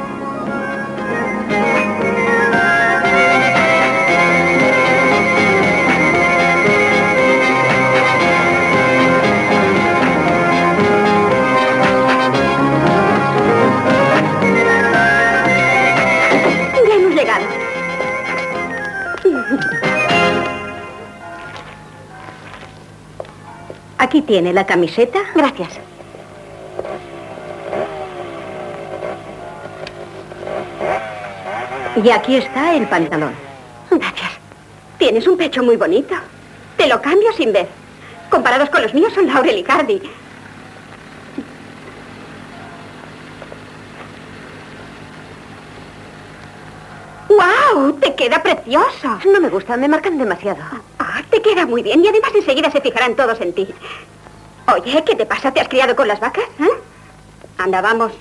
Aquí tiene la camiseta. Gracias. Y aquí está el pantalón. Gracias. Tienes un pecho muy bonito. Te lo cambio sin ver. Comparados con los míos son Laurel y Hardy. ¡Guau! ¡Te queda precioso! No me gusta, me marcan demasiado. Ah, te queda muy bien y además enseguida se fijarán todos en ti. Oye, ¿qué te pasa? ¿Te has criado con las vacas? ¿Eh? Anda, vamos.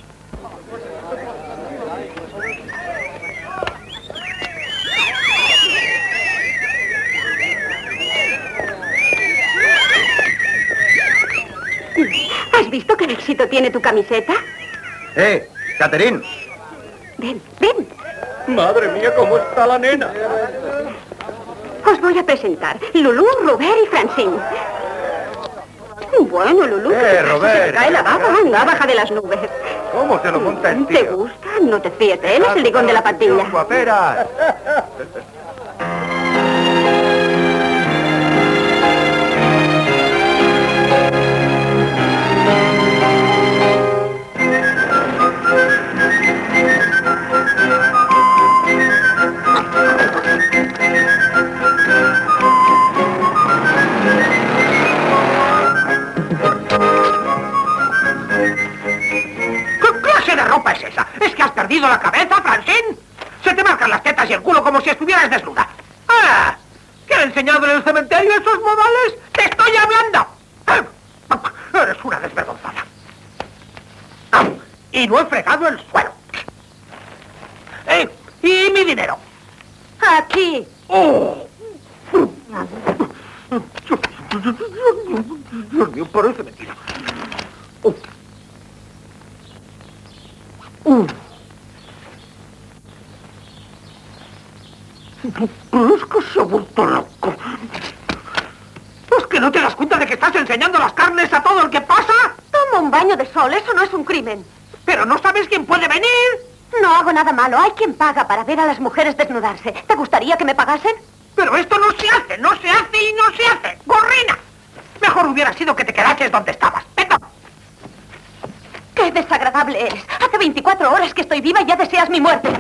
¿Has visto qué éxito tiene tu camiseta? Catherine. Ven, ven. Madre mía, ¿cómo está la nena? Os voy a presentar. Lulú, Robert y Francine. Bueno, Lulú, Robert. se te cae la baba. Anda, baja de las nubes. ¿Cómo se lo monta el tío? ¿Te gusta? No te fíes de él, es el ligón de la patilla. ¡Guaperas! La cabeza, Francine? Se te marcan las tetas y el culo como si estuvieras desnuda. ¡Ah! ¿Qué han enseñado en el cementerio esos modales? ¡Te estoy hablando! Eres una desvergonzada. Y no he fregado el suelo. ¿Y mi dinero? Aquí. ¡Oh! Dios mío, parece mentira. Es que se ha vuelto loco. ¿Es que no te das cuenta de que estás enseñando las carnes a todo el que pasa? Toma un baño de sol, eso no es un crimen. ¿Pero no sabes quién puede venir? No hago nada malo, hay quien paga para ver a las mujeres desnudarse. ¿Te gustaría que me pagasen? Pero esto no se hace, no se hace y no se hace. ¡Gorrina! Mejor hubiera sido que te quedases donde estabas. ¡Venga! ¡Qué desagradable eres! Hace 24 horas que estoy viva y ya deseas mi muerte.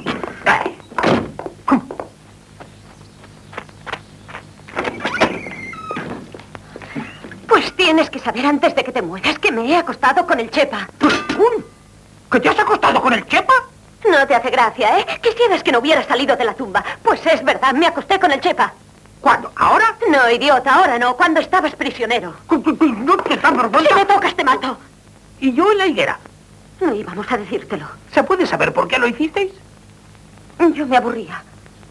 Pues tienes que saber antes de que te mueras que me he acostado con el Chepa. ¿Que te has acostado con el Chepa? No te hace gracia, ¿eh? Quisieras que no hubiera salido de la tumba. Pues es verdad, me acosté con el Chepa. ¿Cuándo? ¿Ahora? No, idiota, ahora no, cuando estabas prisionero. ¿No te da vergüenza? Si me tocas te mato. ¿Y yo en la higuera? No íbamos a decírtelo. ¿Se puede saber por qué lo hicisteis? Yo me aburría.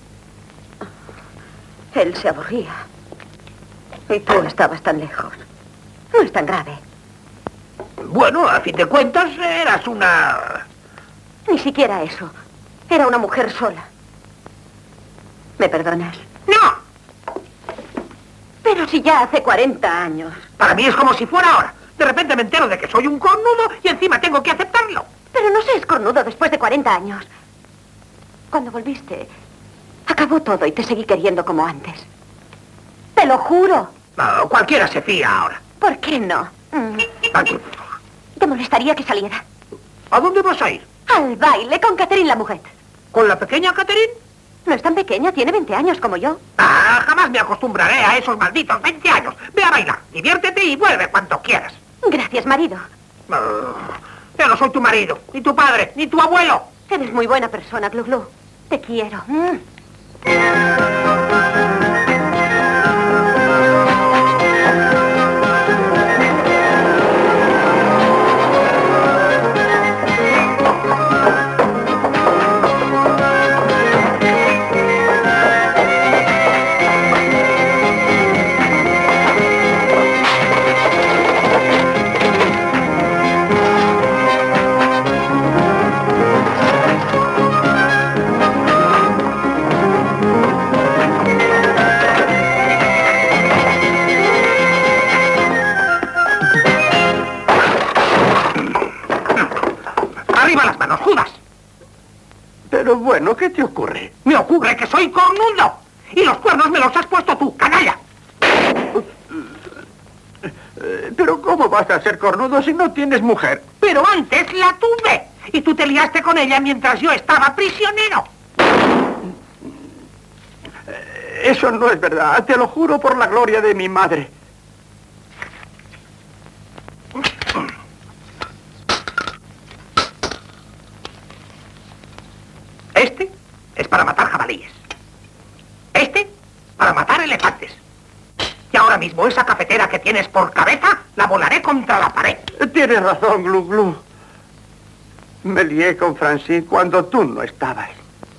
Él se aburría. Y tú estabas tan lejos. No es tan grave. Bueno, a fin de cuentas, eras una... Ni siquiera eso. Era una mujer sola. ¿Me perdonas? ¡No! Pero si ya hace 40 años. Para mí es como si fuera ahora. De repente me entero de que soy un cornudo y encima tengo que aceptarlo. Pero no seas cornudo después de 40 años. Cuando volviste, acabó todo y te seguí queriendo como antes. ¡Te lo juro! No, cualquiera se fía ahora. ¿Por qué no? ¿Te molestaría que saliera? ¿A dónde vas a ir? Al baile con Catherine la mujer. ¿Con la pequeña Catherine? No es tan pequeña, tiene 20 años como yo. Ah, jamás me acostumbraré a esos malditos 20 años. Ve a bailar, diviértete y vuelve cuando quieras. Gracias, marido. Yo no soy tu marido, ni tu padre, ni tu abuelo. Eres muy buena persona, Glu Glu. Te quiero. ¡Arriba las manos, Judas! Pero bueno, ¿qué te ocurre? Me ocurre que soy cornudo. Y los cuernos me los has puesto tú, canalla. Pero ¿cómo vas a ser cornudo si no tienes mujer? Pero antes la tuve. Y tú te liaste con ella mientras yo estaba prisionero. Eso no es verdad, te lo juro por la gloria de mi madre. Este es para matar jabalíes. Este para matar elefantes. Y ahora mismo esa cafetera que tienes por cabeza la volaré contra la pared. Tienes razón, Glu Glu. Me lié con Francine cuando tú no estabas.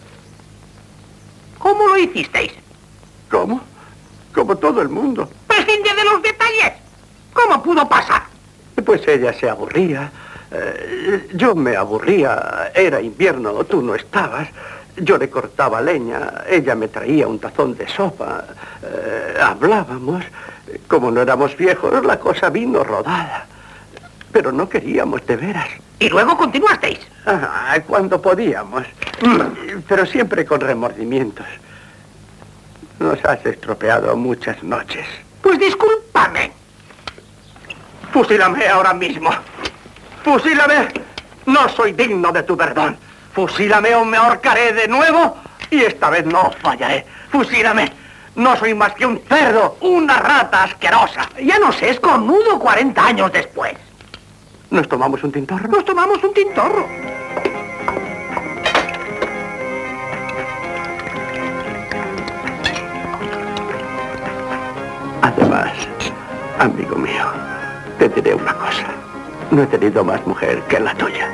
¿Cómo lo hicisteis? ¿Cómo? Como todo el mundo. Prescinde de los detalles. ¿Cómo pudo pasar? Pues ella se aburría. Yo me aburría. Era invierno, tú no estabas. Yo le cortaba leña. Ella me traía un tazón de sopa. Hablábamos. Como no éramos viejos, la cosa vino rodada. Pero no queríamos de veras. ¿Y luego continuasteis? Cuando podíamos. Pero siempre con remordimientos. Nos has estropeado muchas noches. Pues discúlpame. Fusílame ahora mismo. ¡Fusílame! No soy digno de tu perdón. Fusílame o me ahorcaré de nuevo y esta vez no fallaré. Fusílame. No soy más que un cerdo, una rata asquerosa. Ya no sé, es cornudo 40 años después. ¿Nos tomamos un tintorro? Nos tomamos un tintorro. Además, amigo mío, te diré una cosa. No he tenido más mujer que la tuya.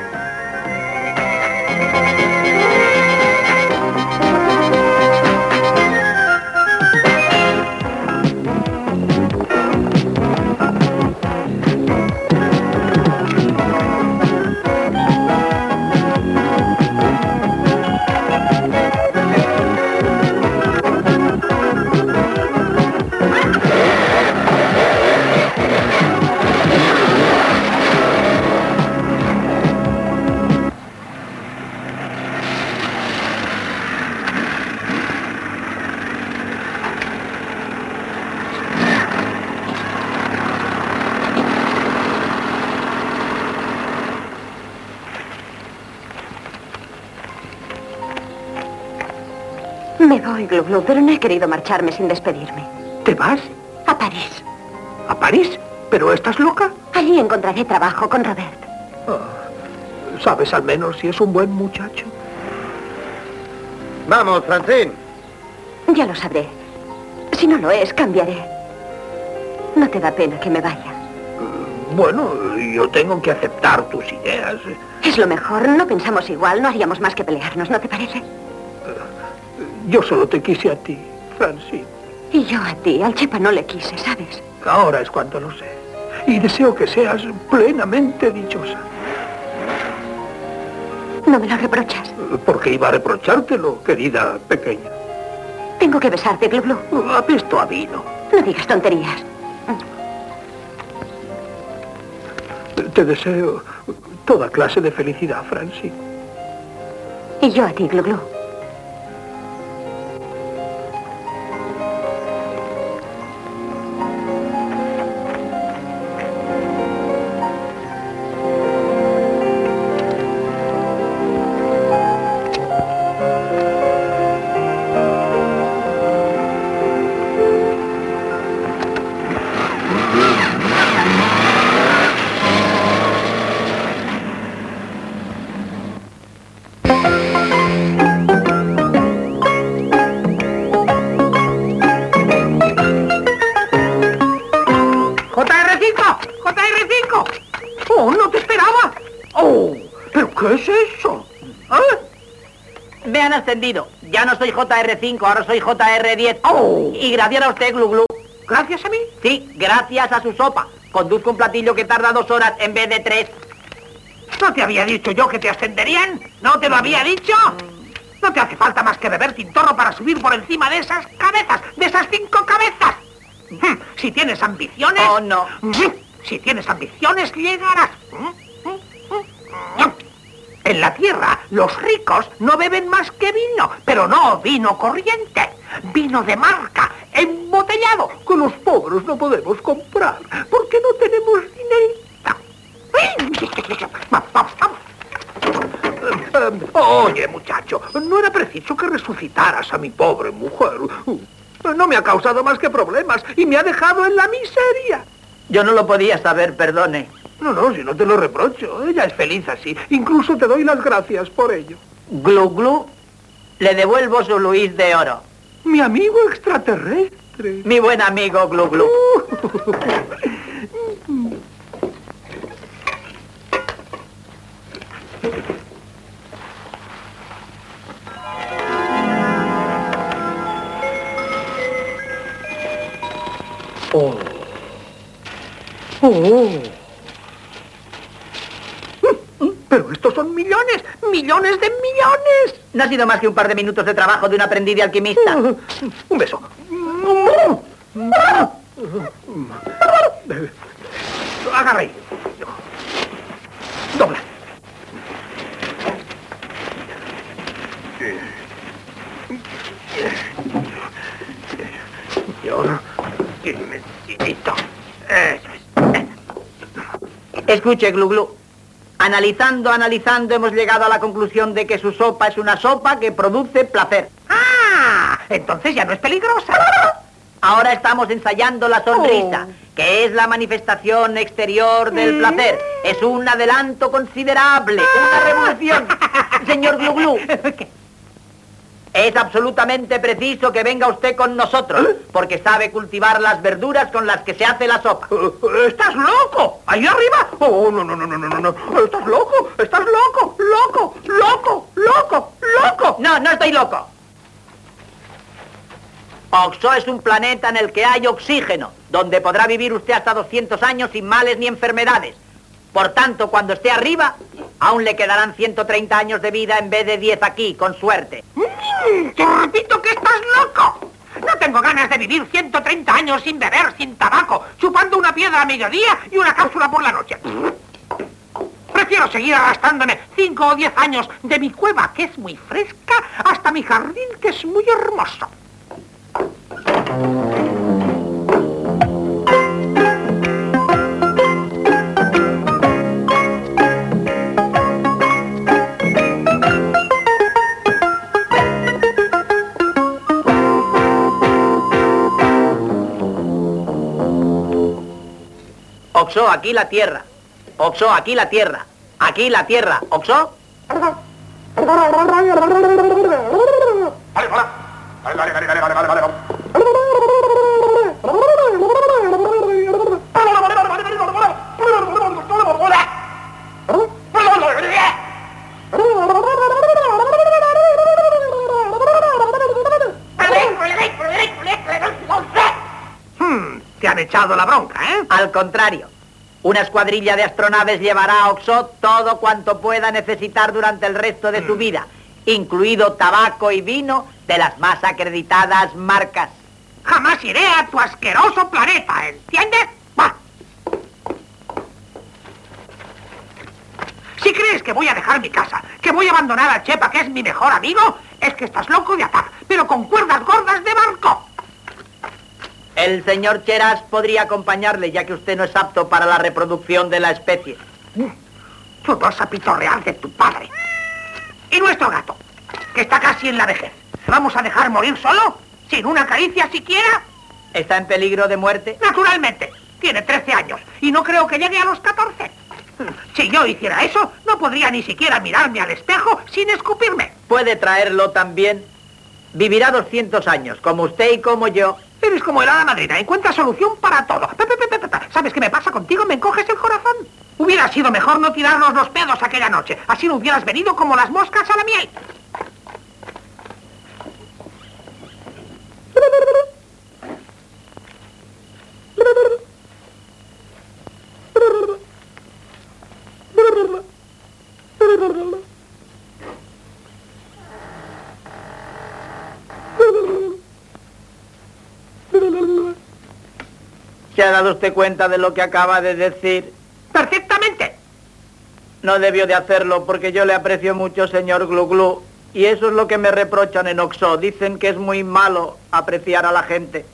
Me voy, Glu Glu, pero no he querido marcharme sin despedirme. ¿Te vas? A París. ¿A París? ¿Pero estás loca? Allí encontraré trabajo con Robert. ¿Sabes al menos si es un buen muchacho? Vamos, Francine. Ya lo sabré. Si no lo es, cambiaré. ¿No te da pena que me vaya? Bueno, yo tengo que aceptar tus ideas. Es lo mejor. No pensamos igual. No haríamos más que pelearnos, ¿no te parece? Yo solo te quise a ti, Francine. Y yo a ti. Al Chepa no le quise, ¿sabes? Ahora es cuando lo sé. Y deseo que seas plenamente dichosa. ¿No me lo reprochas? Porque iba a reprochártelo, querida pequeña. Tengo que besarte, Glu Glu. Apesto a vino. No digas tonterías. Te deseo toda clase de felicidad, Francine. Y yo a ti, Glu Glu. ¡Oh, no te esperaba! ¡Oh! ¿Pero qué es eso? Me han ascendido. Ya no soy JR5, ahora soy JR10. ¡Oh! Y gracias a usted, Glu Glu. ¿Gracias a mí? Sí, gracias a su sopa. Conduzco un platillo que tarda 2 horas en vez de 3. ¿No te había dicho yo que te ascenderían? ¿No te lo había dicho? No te hace falta más que beber tintorro para subir por encima de esas cabezas, de esas 5 cabezas. Si tienes ambiciones... Oh, no. Si tienes ambiciones, llegarás. En la tierra, los ricos no beben más que vino, pero no vino corriente. Vino de marca, embotellado, que los pobres no podemos comprar, porque no tenemos dinerito. Vamos. Oye, muchacho, no era preciso que resucitaras a mi pobre mujer. No me ha causado más que problemas y me ha dejado en la miseria. Yo no lo podía saber, perdone. No, si no te lo reprocho. Ella es feliz así. Incluso te doy las gracias por ello. Glu Glu, le devuelvo su Luis de oro. Mi amigo extraterrestre. Mi buen amigo Glu Glu. Oh. Pero estos son millones de millones. No ha sido más que un par de minutos de trabajo de un aprendiz de alquimista. Un beso. Agarra ahí. Dobla. Y ahora, listo. Eso es. Escuche, Glu Glu. Analizando, hemos llegado a la conclusión de que su sopa es una sopa que produce placer. ¡Ah! Entonces ya no es peligrosa. Ahora estamos ensayando la sonrisa, que es la manifestación exterior del placer. Es un adelanto considerable, una revolución. Señor Glu Glu, es absolutamente preciso que venga usted con nosotros, porque sabe cultivar las verduras con las que se hace la sopa. ¿Estás loco? ¿Ahí arriba? Oh, no. ¿Estás loco? ¿Estás loco? ¡Loco! No estoy loco. Oxo es un planeta en el que hay oxígeno, donde podrá vivir usted hasta 200 años sin males ni enfermedades. Por tanto, cuando esté arriba, aún le quedarán 130 años de vida en vez de 10 aquí, con suerte. Te repito que estás loco. No tengo ganas de vivir 130 años sin beber, sin tabaco, chupando una piedra a mediodía y una cápsula por la noche. Prefiero seguir arrastrándome 5 o 10 años de mi cueva, que es muy fresca, hasta mi jardín, que es muy hermoso. Oxo, aquí la tierra. Oxo, aquí la tierra. Aquí la tierra. Oxo. Te han echado la bronca, ¿eh? Al contrario. Una escuadrilla de astronaves llevará a Oxo todo cuanto pueda necesitar durante el resto de su vida, incluido tabaco y vino de las más acreditadas marcas. Jamás iré a tu asqueroso planeta, ¿entiendes? Va. Si crees que voy a dejar mi casa, que voy a abandonar a Chepa, que es mi mejor amigo, es que estás loco de atar, pero con cuerdas gordas de barco. El señor Cheras podría acompañarle, ya que usted no es apto para la reproducción de la especie. Tú vas a pitorrear de tu padre. Y nuestro gato, que está casi en la vejez. ¿Le vamos a dejar morir solo? ¿Sin una caricia siquiera? ¿Está en peligro de muerte? Naturalmente. Tiene 13 años y no creo que llegue a los 14. Si yo hiciera eso, no podría ni siquiera mirarme al espejo sin escupirme. Puede traerlo también. Vivirá 200 años, como usted y como yo. Eres como el hada madrina, encuentra solución para todo. ¿Sabes qué me pasa contigo? Me encoges el corazón. Hubiera sido mejor no tirarnos los pedos aquella noche. Así no hubieras venido como las moscas a la miel. ¿Se ha dado usted cuenta de lo que acaba de decir? ¡Perfectamente! No debió de hacerlo porque yo le aprecio mucho, señor Glu Glu. Y eso es lo que me reprochan en Oxo. Dicen que es muy malo apreciar a la gente.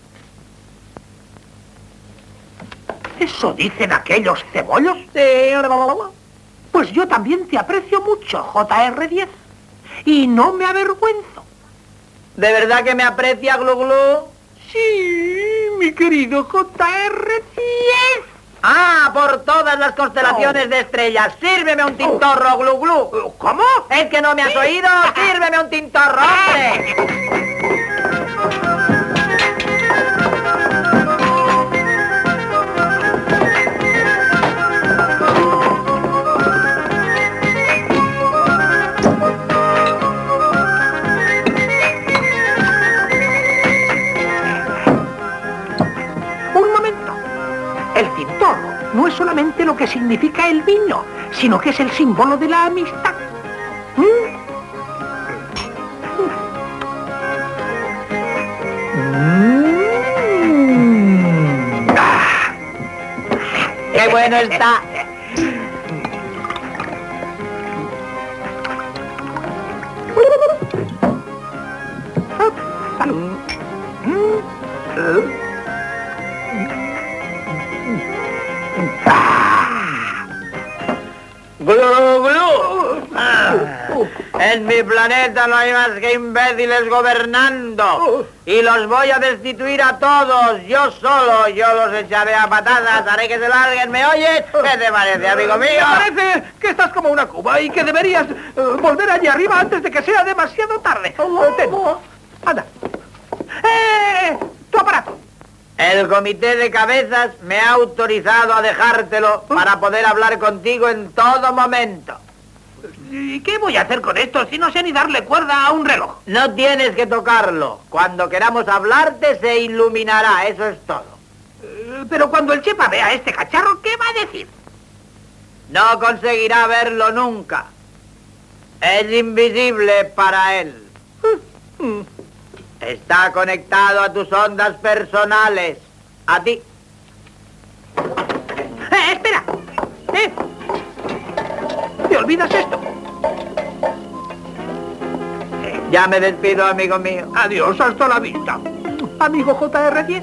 ¿Eso dicen aquellos cebollos? Sí. Pues yo también te aprecio mucho, JR10. Y no me avergüenzo. ¿De verdad que me aprecia, Glu Glu? Sí, mi querido JR10. Ah, por todas las constelaciones de estrellas. Sírveme un tintorro, Glu Glu. ¿Cómo? ¿Es que no me has oído? Sírveme un tintorro, hombre. El tintorro no es solamente lo que significa el vino, sino que es el símbolo de la amistad. ¡Qué bueno está! ¡Glu, glu! En mi planeta no hay más que imbéciles gobernando. Y los voy a destituir a todos, yo solo. Yo los echaré a patadas, haré que se larguen. ¿Me oyes? ¿Qué te parece, amigo mío? Me parece que estás como una cuba y que deberías volver allí arriba antes de que sea demasiado tarde. Ten. Anda. ¡Tu aparato! El comité de cabezas me ha autorizado a dejártelo para poder hablar contigo en todo momento. ¿Y qué voy a hacer con esto si no sé ni darle cuerda a un reloj? No tienes que tocarlo. Cuando queramos hablarte se iluminará, eso es todo. Pero cuando el Chepa vea este cacharro, ¿qué va a decir? No conseguirá verlo nunca. Es invisible para él. Está conectado a tus ondas personales. A ti. ¡Espera! ¿Te olvidas esto? Ya me despido, amigo mío. Adiós, hasta la vista. Amigo JR10.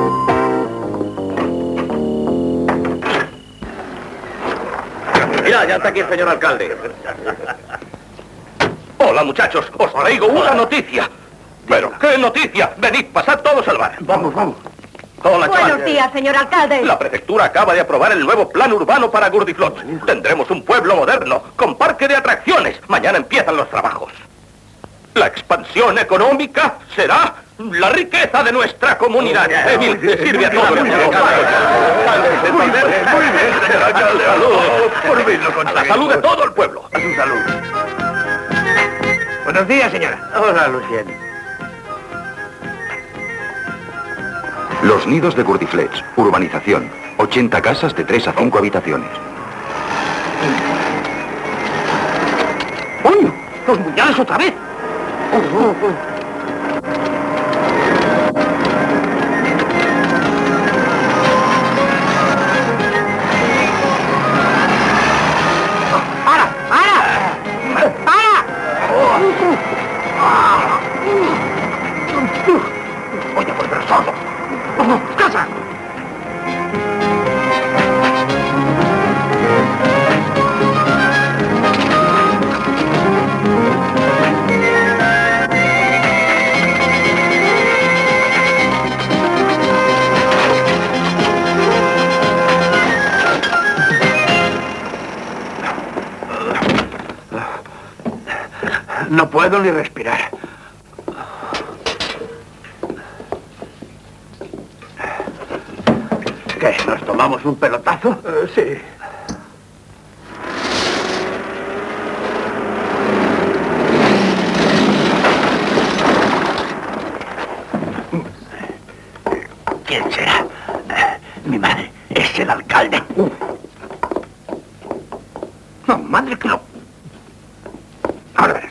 Mira, ya Ya está aquí el señor alcalde. Hola, muchachos. Os traigo una noticia. ¿Pero qué noticia? Venid, pasad todos al bar. Vamos, vamos. Hola, chaval. Buenos días, señor alcalde. La prefectura acaba de aprobar el nuevo plan urbano para Gurdiflot. Tendremos un pueblo moderno, con parque de atracciones. Mañana empiezan los trabajos. La expansión económica será la riqueza de nuestra comunidad. Emil, sirve a todos. Muy bien, señor alcalde. Por fin lo conseguimos. La salud de todo el pueblo. A su salud. Buenos días, señora. Hola, Lucien. Los nidos de Gurdiflets, urbanización, 80 casas de 3 a 5 habitaciones. ¡Coño! ¡Los muñales otra vez! ¡Para! ¡Para! ¡Para! Voy a volver sordo. ¡Casa! No puedo ni respirar. ¿Qué? ¿Nos tomamos un pelotazo? Sí. ¿Quién será? Mi madre. Es el alcalde. No, madre que lo... Ahora verás.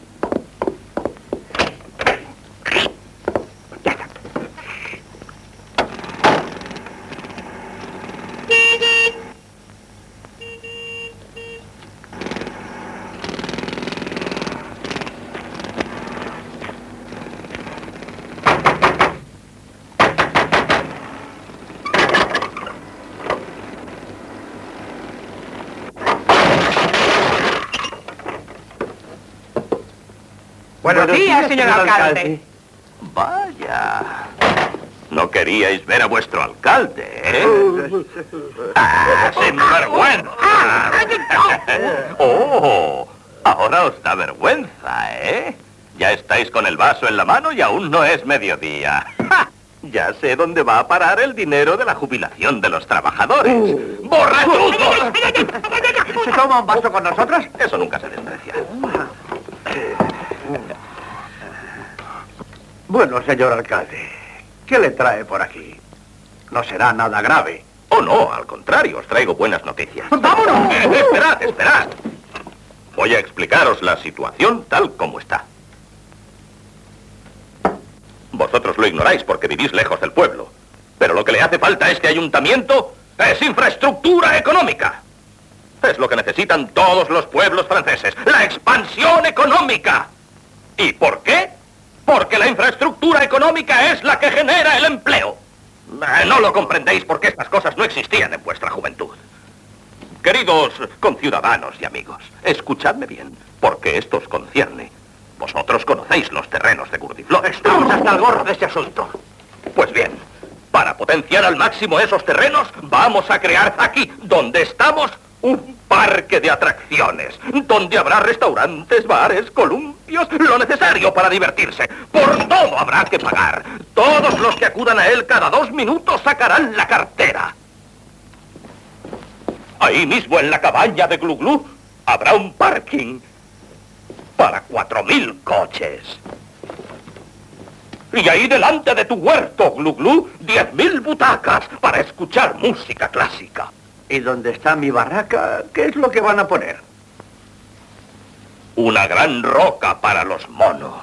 Ya está. Buenos días, señor alcalde. Vaya. No queríais ver a vuestro alcalde, ¿eh? ¡Ah, sinvergüenza! ¡Oh! Ahora os da vergüenza, ¿eh? Ya estáis con el vaso en la mano y aún no es mediodía. ¡Ja! Ya sé dónde va a parar el dinero de la jubilación de los trabajadores. ¡Borrachudos! ¿Se toma un vaso con nosotros? Eso nunca se desprecia. Bueno, señor alcalde, ¿qué le trae por aquí? No será nada grave. Oh, no, al contrario, os traigo buenas noticias. ¡Vámonos! Esperad, esperad. Voy a explicaros la situación tal como está. Vosotros lo ignoráis porque vivís lejos del pueblo. Pero lo que le hace falta a este ayuntamiento es infraestructura económica. Es lo que necesitan todos los pueblos franceses. ¡La expansión económica! ¿Y por qué? Porque la infraestructura económica es la que genera el empleo. No lo comprendéis porque estas cosas no existían en vuestra juventud. Queridos conciudadanos y amigos, escuchadme bien, porque esto os concierne. Vosotros conocéis los terrenos de Gurdiflot. Estamos hasta el gorro de este asunto. Pues bien, para potenciar al máximo esos terrenos, vamos a crear aquí, donde estamos, un parque de atracciones, donde habrá restaurantes, bares, columpios, lo necesario para divertirse. Por todo habrá que pagar. Todos los que acudan a él cada 2 minutos sacarán la cartera. Ahí mismo en la cabaña de Glu Glu habrá un parking para 4.000 coches. Y ahí delante de tu huerto, Glu Glu, 10.000 butacas para escuchar música clásica. ¿Y dónde está mi barraca? ¿Qué es lo que van a poner? Una gran roca para los monos.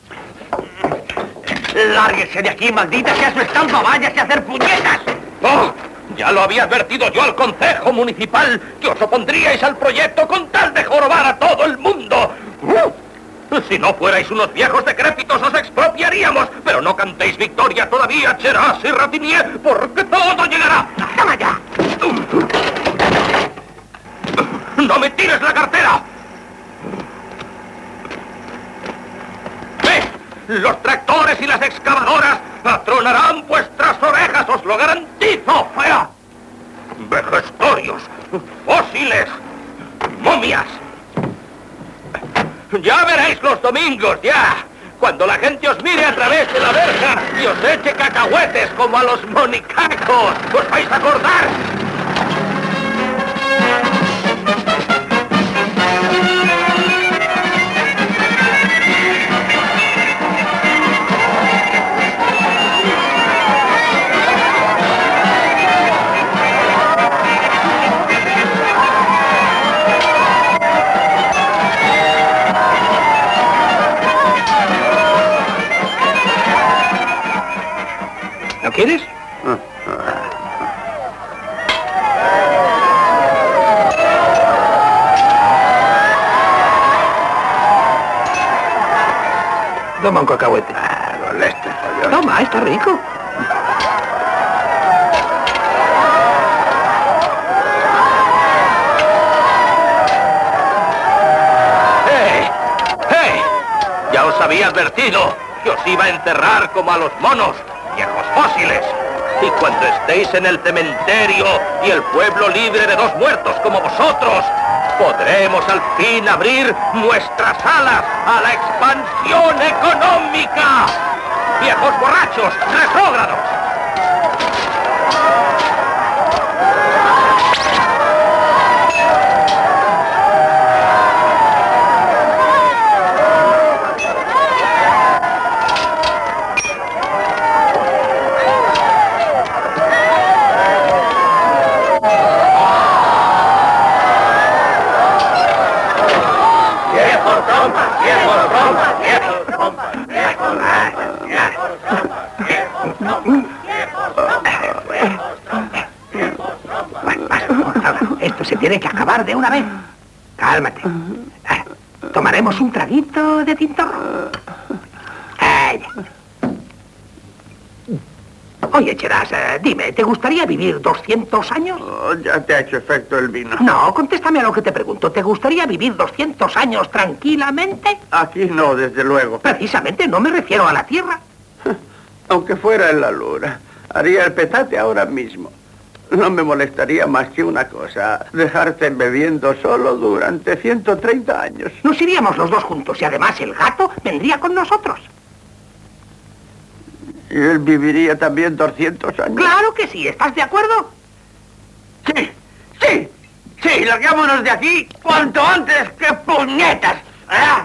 ¡Lárguese de aquí, maldita sea su estampa! ¡Váyase a hacer puñetas! ¡Oh! Ya lo había advertido yo al Concejo Municipal que os opondríais al proyecto con tal de jorobar a todo el mundo. Si no fuerais unos viejos decrépitos, os expropiaríamos. Pero no cantéis victoria todavía, Cheras y Ratinier, porque todo llegará. ¡Toma ya! ¡No me tires la cartera! Los tractores y las excavadoras atronarán vuestras orejas, os lo garantizo. ¡Fuera! Vejestorios, fósiles, momias. Ya veréis los domingos, ya. Cuando la gente os mire a través de la verja y os eche cacahuetes como a los monicacos. ¡Os vais a acordar! ¿No quieres? Toma un cacahuete. Toma, está rico. ¡Hey! Ya os había advertido que os iba a enterrar como a los monos. Viejos fósiles. Y cuando estéis en el cementerio y el pueblo libre de dos muertos como vosotros, podremos al fin abrir nuestras alas a la expansión económica. Viejos borrachos, retrógrados. Esto se tiene que acabar de una vez. Cálmate. Tomaremos un traguito de tintorro. Oye, Cheras, dime, ¿te gustaría vivir 200 años? Oh, ya te ha hecho efecto el vino. No, contéstame a lo que te pregunto. ¿Te gustaría vivir 200 años tranquilamente? Aquí no, desde luego. Precisamente, no me refiero a la Tierra. Aunque fuera en la luna, haría el petate ahora mismo. No me molestaría más que una cosa, dejarte bebiendo solo durante 130 años. Nos iríamos los dos juntos y además el gato vendría con nosotros. ¿Y él viviría también 200 años? ¡Claro que sí! ¿Estás de acuerdo? ¡Sí! ¡Sí! ¡Sí! ¡Largámonos de aquí cuanto antes! ¡Qué puñetas! ¡Ah!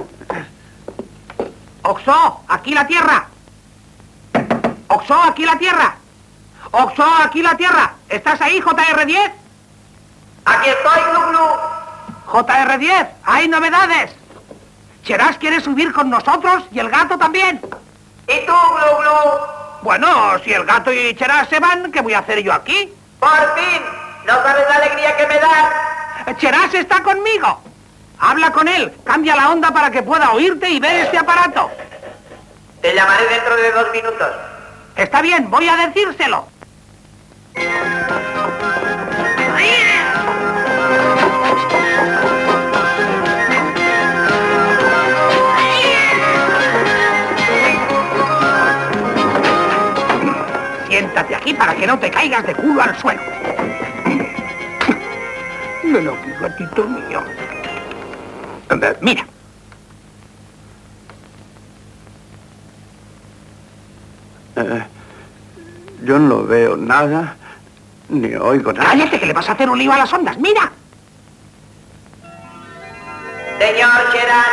¡Oxo! ¡Aquí la Tierra! ¡Oxo! ¡Aquí la Tierra! ¡Oxo! ¡Aquí la Tierra! ¿Estás ahí, JR-10? ¡Aquí estoy, Glu-Glu! JR-10, hay novedades. Cheras quiere subir con nosotros y el gato también. ¿Y tú, Glu-Glu? Bueno, si el gato y Cheras se van, ¿qué voy a hacer yo aquí? ¡Por fin! ¿No sabes la alegría que me das? Cheras está conmigo. Habla con él, cambia la onda para que pueda oírte y ver este aparato. Te llamaré dentro de 2 minutos. Está bien, voy a decírselo. Siéntate aquí para que no te caigas de culo al suelo. Ven aquí, gatito mío. Mira. Yo no veo nada, ni oigo nada. Cállate, que le vas a hacer un lío a las ondas. ¡Mira! Señor Cheras.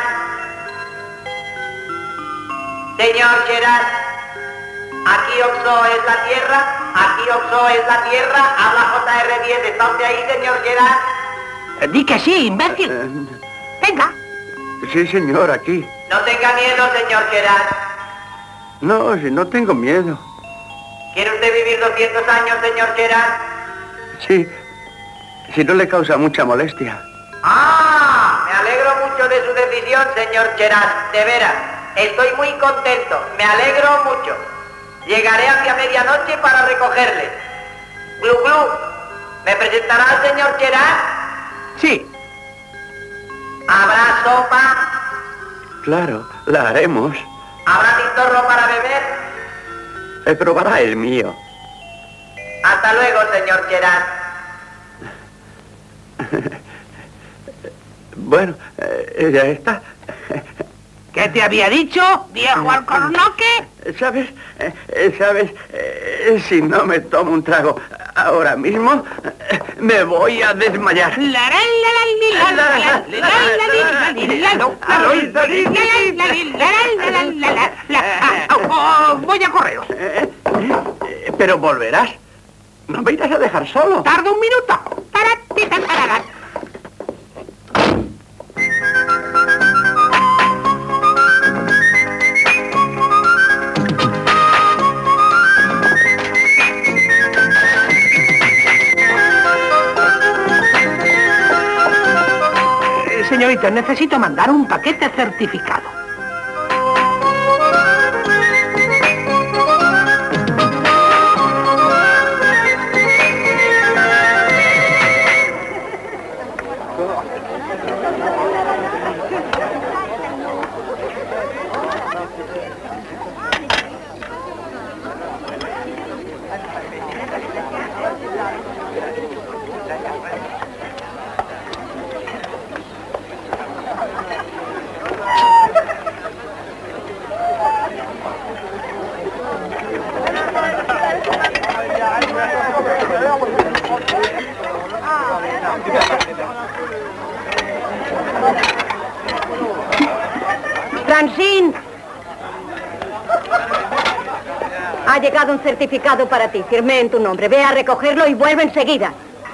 Señor Cheras. Aquí Oxo es la Tierra. Aquí Oxo es la Tierra. Habla JR-10. ¿Está usted ahí, señor Cheras? Di que sí, imbécil. Venga. Sí, señor, aquí. No tenga miedo, señor Cheras. No, si no tengo miedo. ¿Quiere usted vivir 200 años, señor Cheras? Sí, si no le causa mucha molestia. ¡Ah! Me alegro mucho de su decisión, señor Cheras. De veras, estoy muy contento. Me alegro mucho. Llegaré hacia medianoche para recogerle. Glu Glu, ¿me presentará al señor Cheras? Sí, ¿Habrá sopa? Claro, la haremos. ¿Habrá tintorro para beber? Probará el mío. Hasta luego, señor Gerard. Bueno, ya está. ¿Qué te había dicho, viejo alcornoque? ¿Sabes? Si no me tomo un trago ahora mismo, me voy a desmayar. Voy a correos. Pero volverás. No me irás a dejar solo. Tarda un minuto. Señorita, necesito mandar un paquete certificado. Francine. Ha llegado un certificado para ti. Firmé en tu nombre. Ve a recogerlo y vuelve enseguida.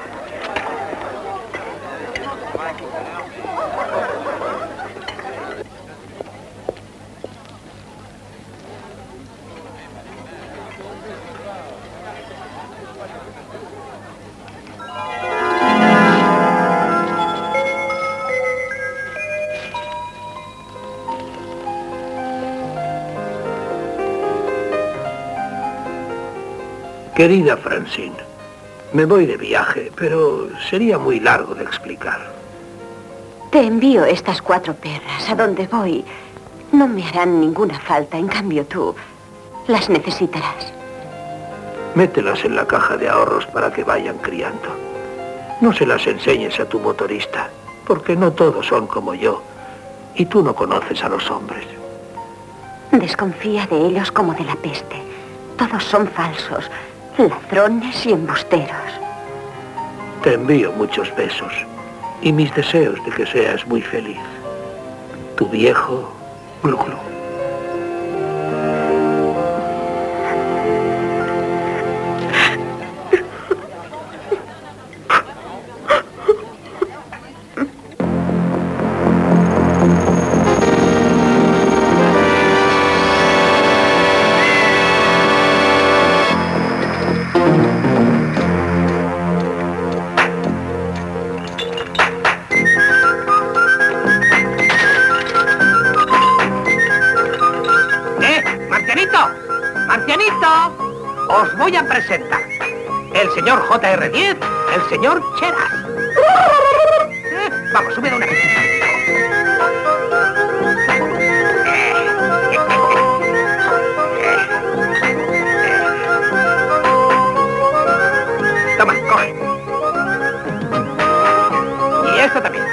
Querida Francine, me voy de viaje, pero sería muy largo de explicar. Te envío estas 4 perras. A donde voy no me harán ninguna falta. En cambio, tú las necesitarás. Mételas en la caja de ahorros para que vayan criando. No se las enseñes a tu motorista, porque no todos son como yo, y tú no conoces a los hombres. Desconfía de ellos como de la peste. Todos son falsos, ladrones y embusteros. Te envío muchos besos y mis deseos de que seas muy feliz. Tu viejo Glu Glu. Os voy a presentar. El señor JR10, el señor Cheras. Vamos, sube de una vez. Toma, coge. Y esto también.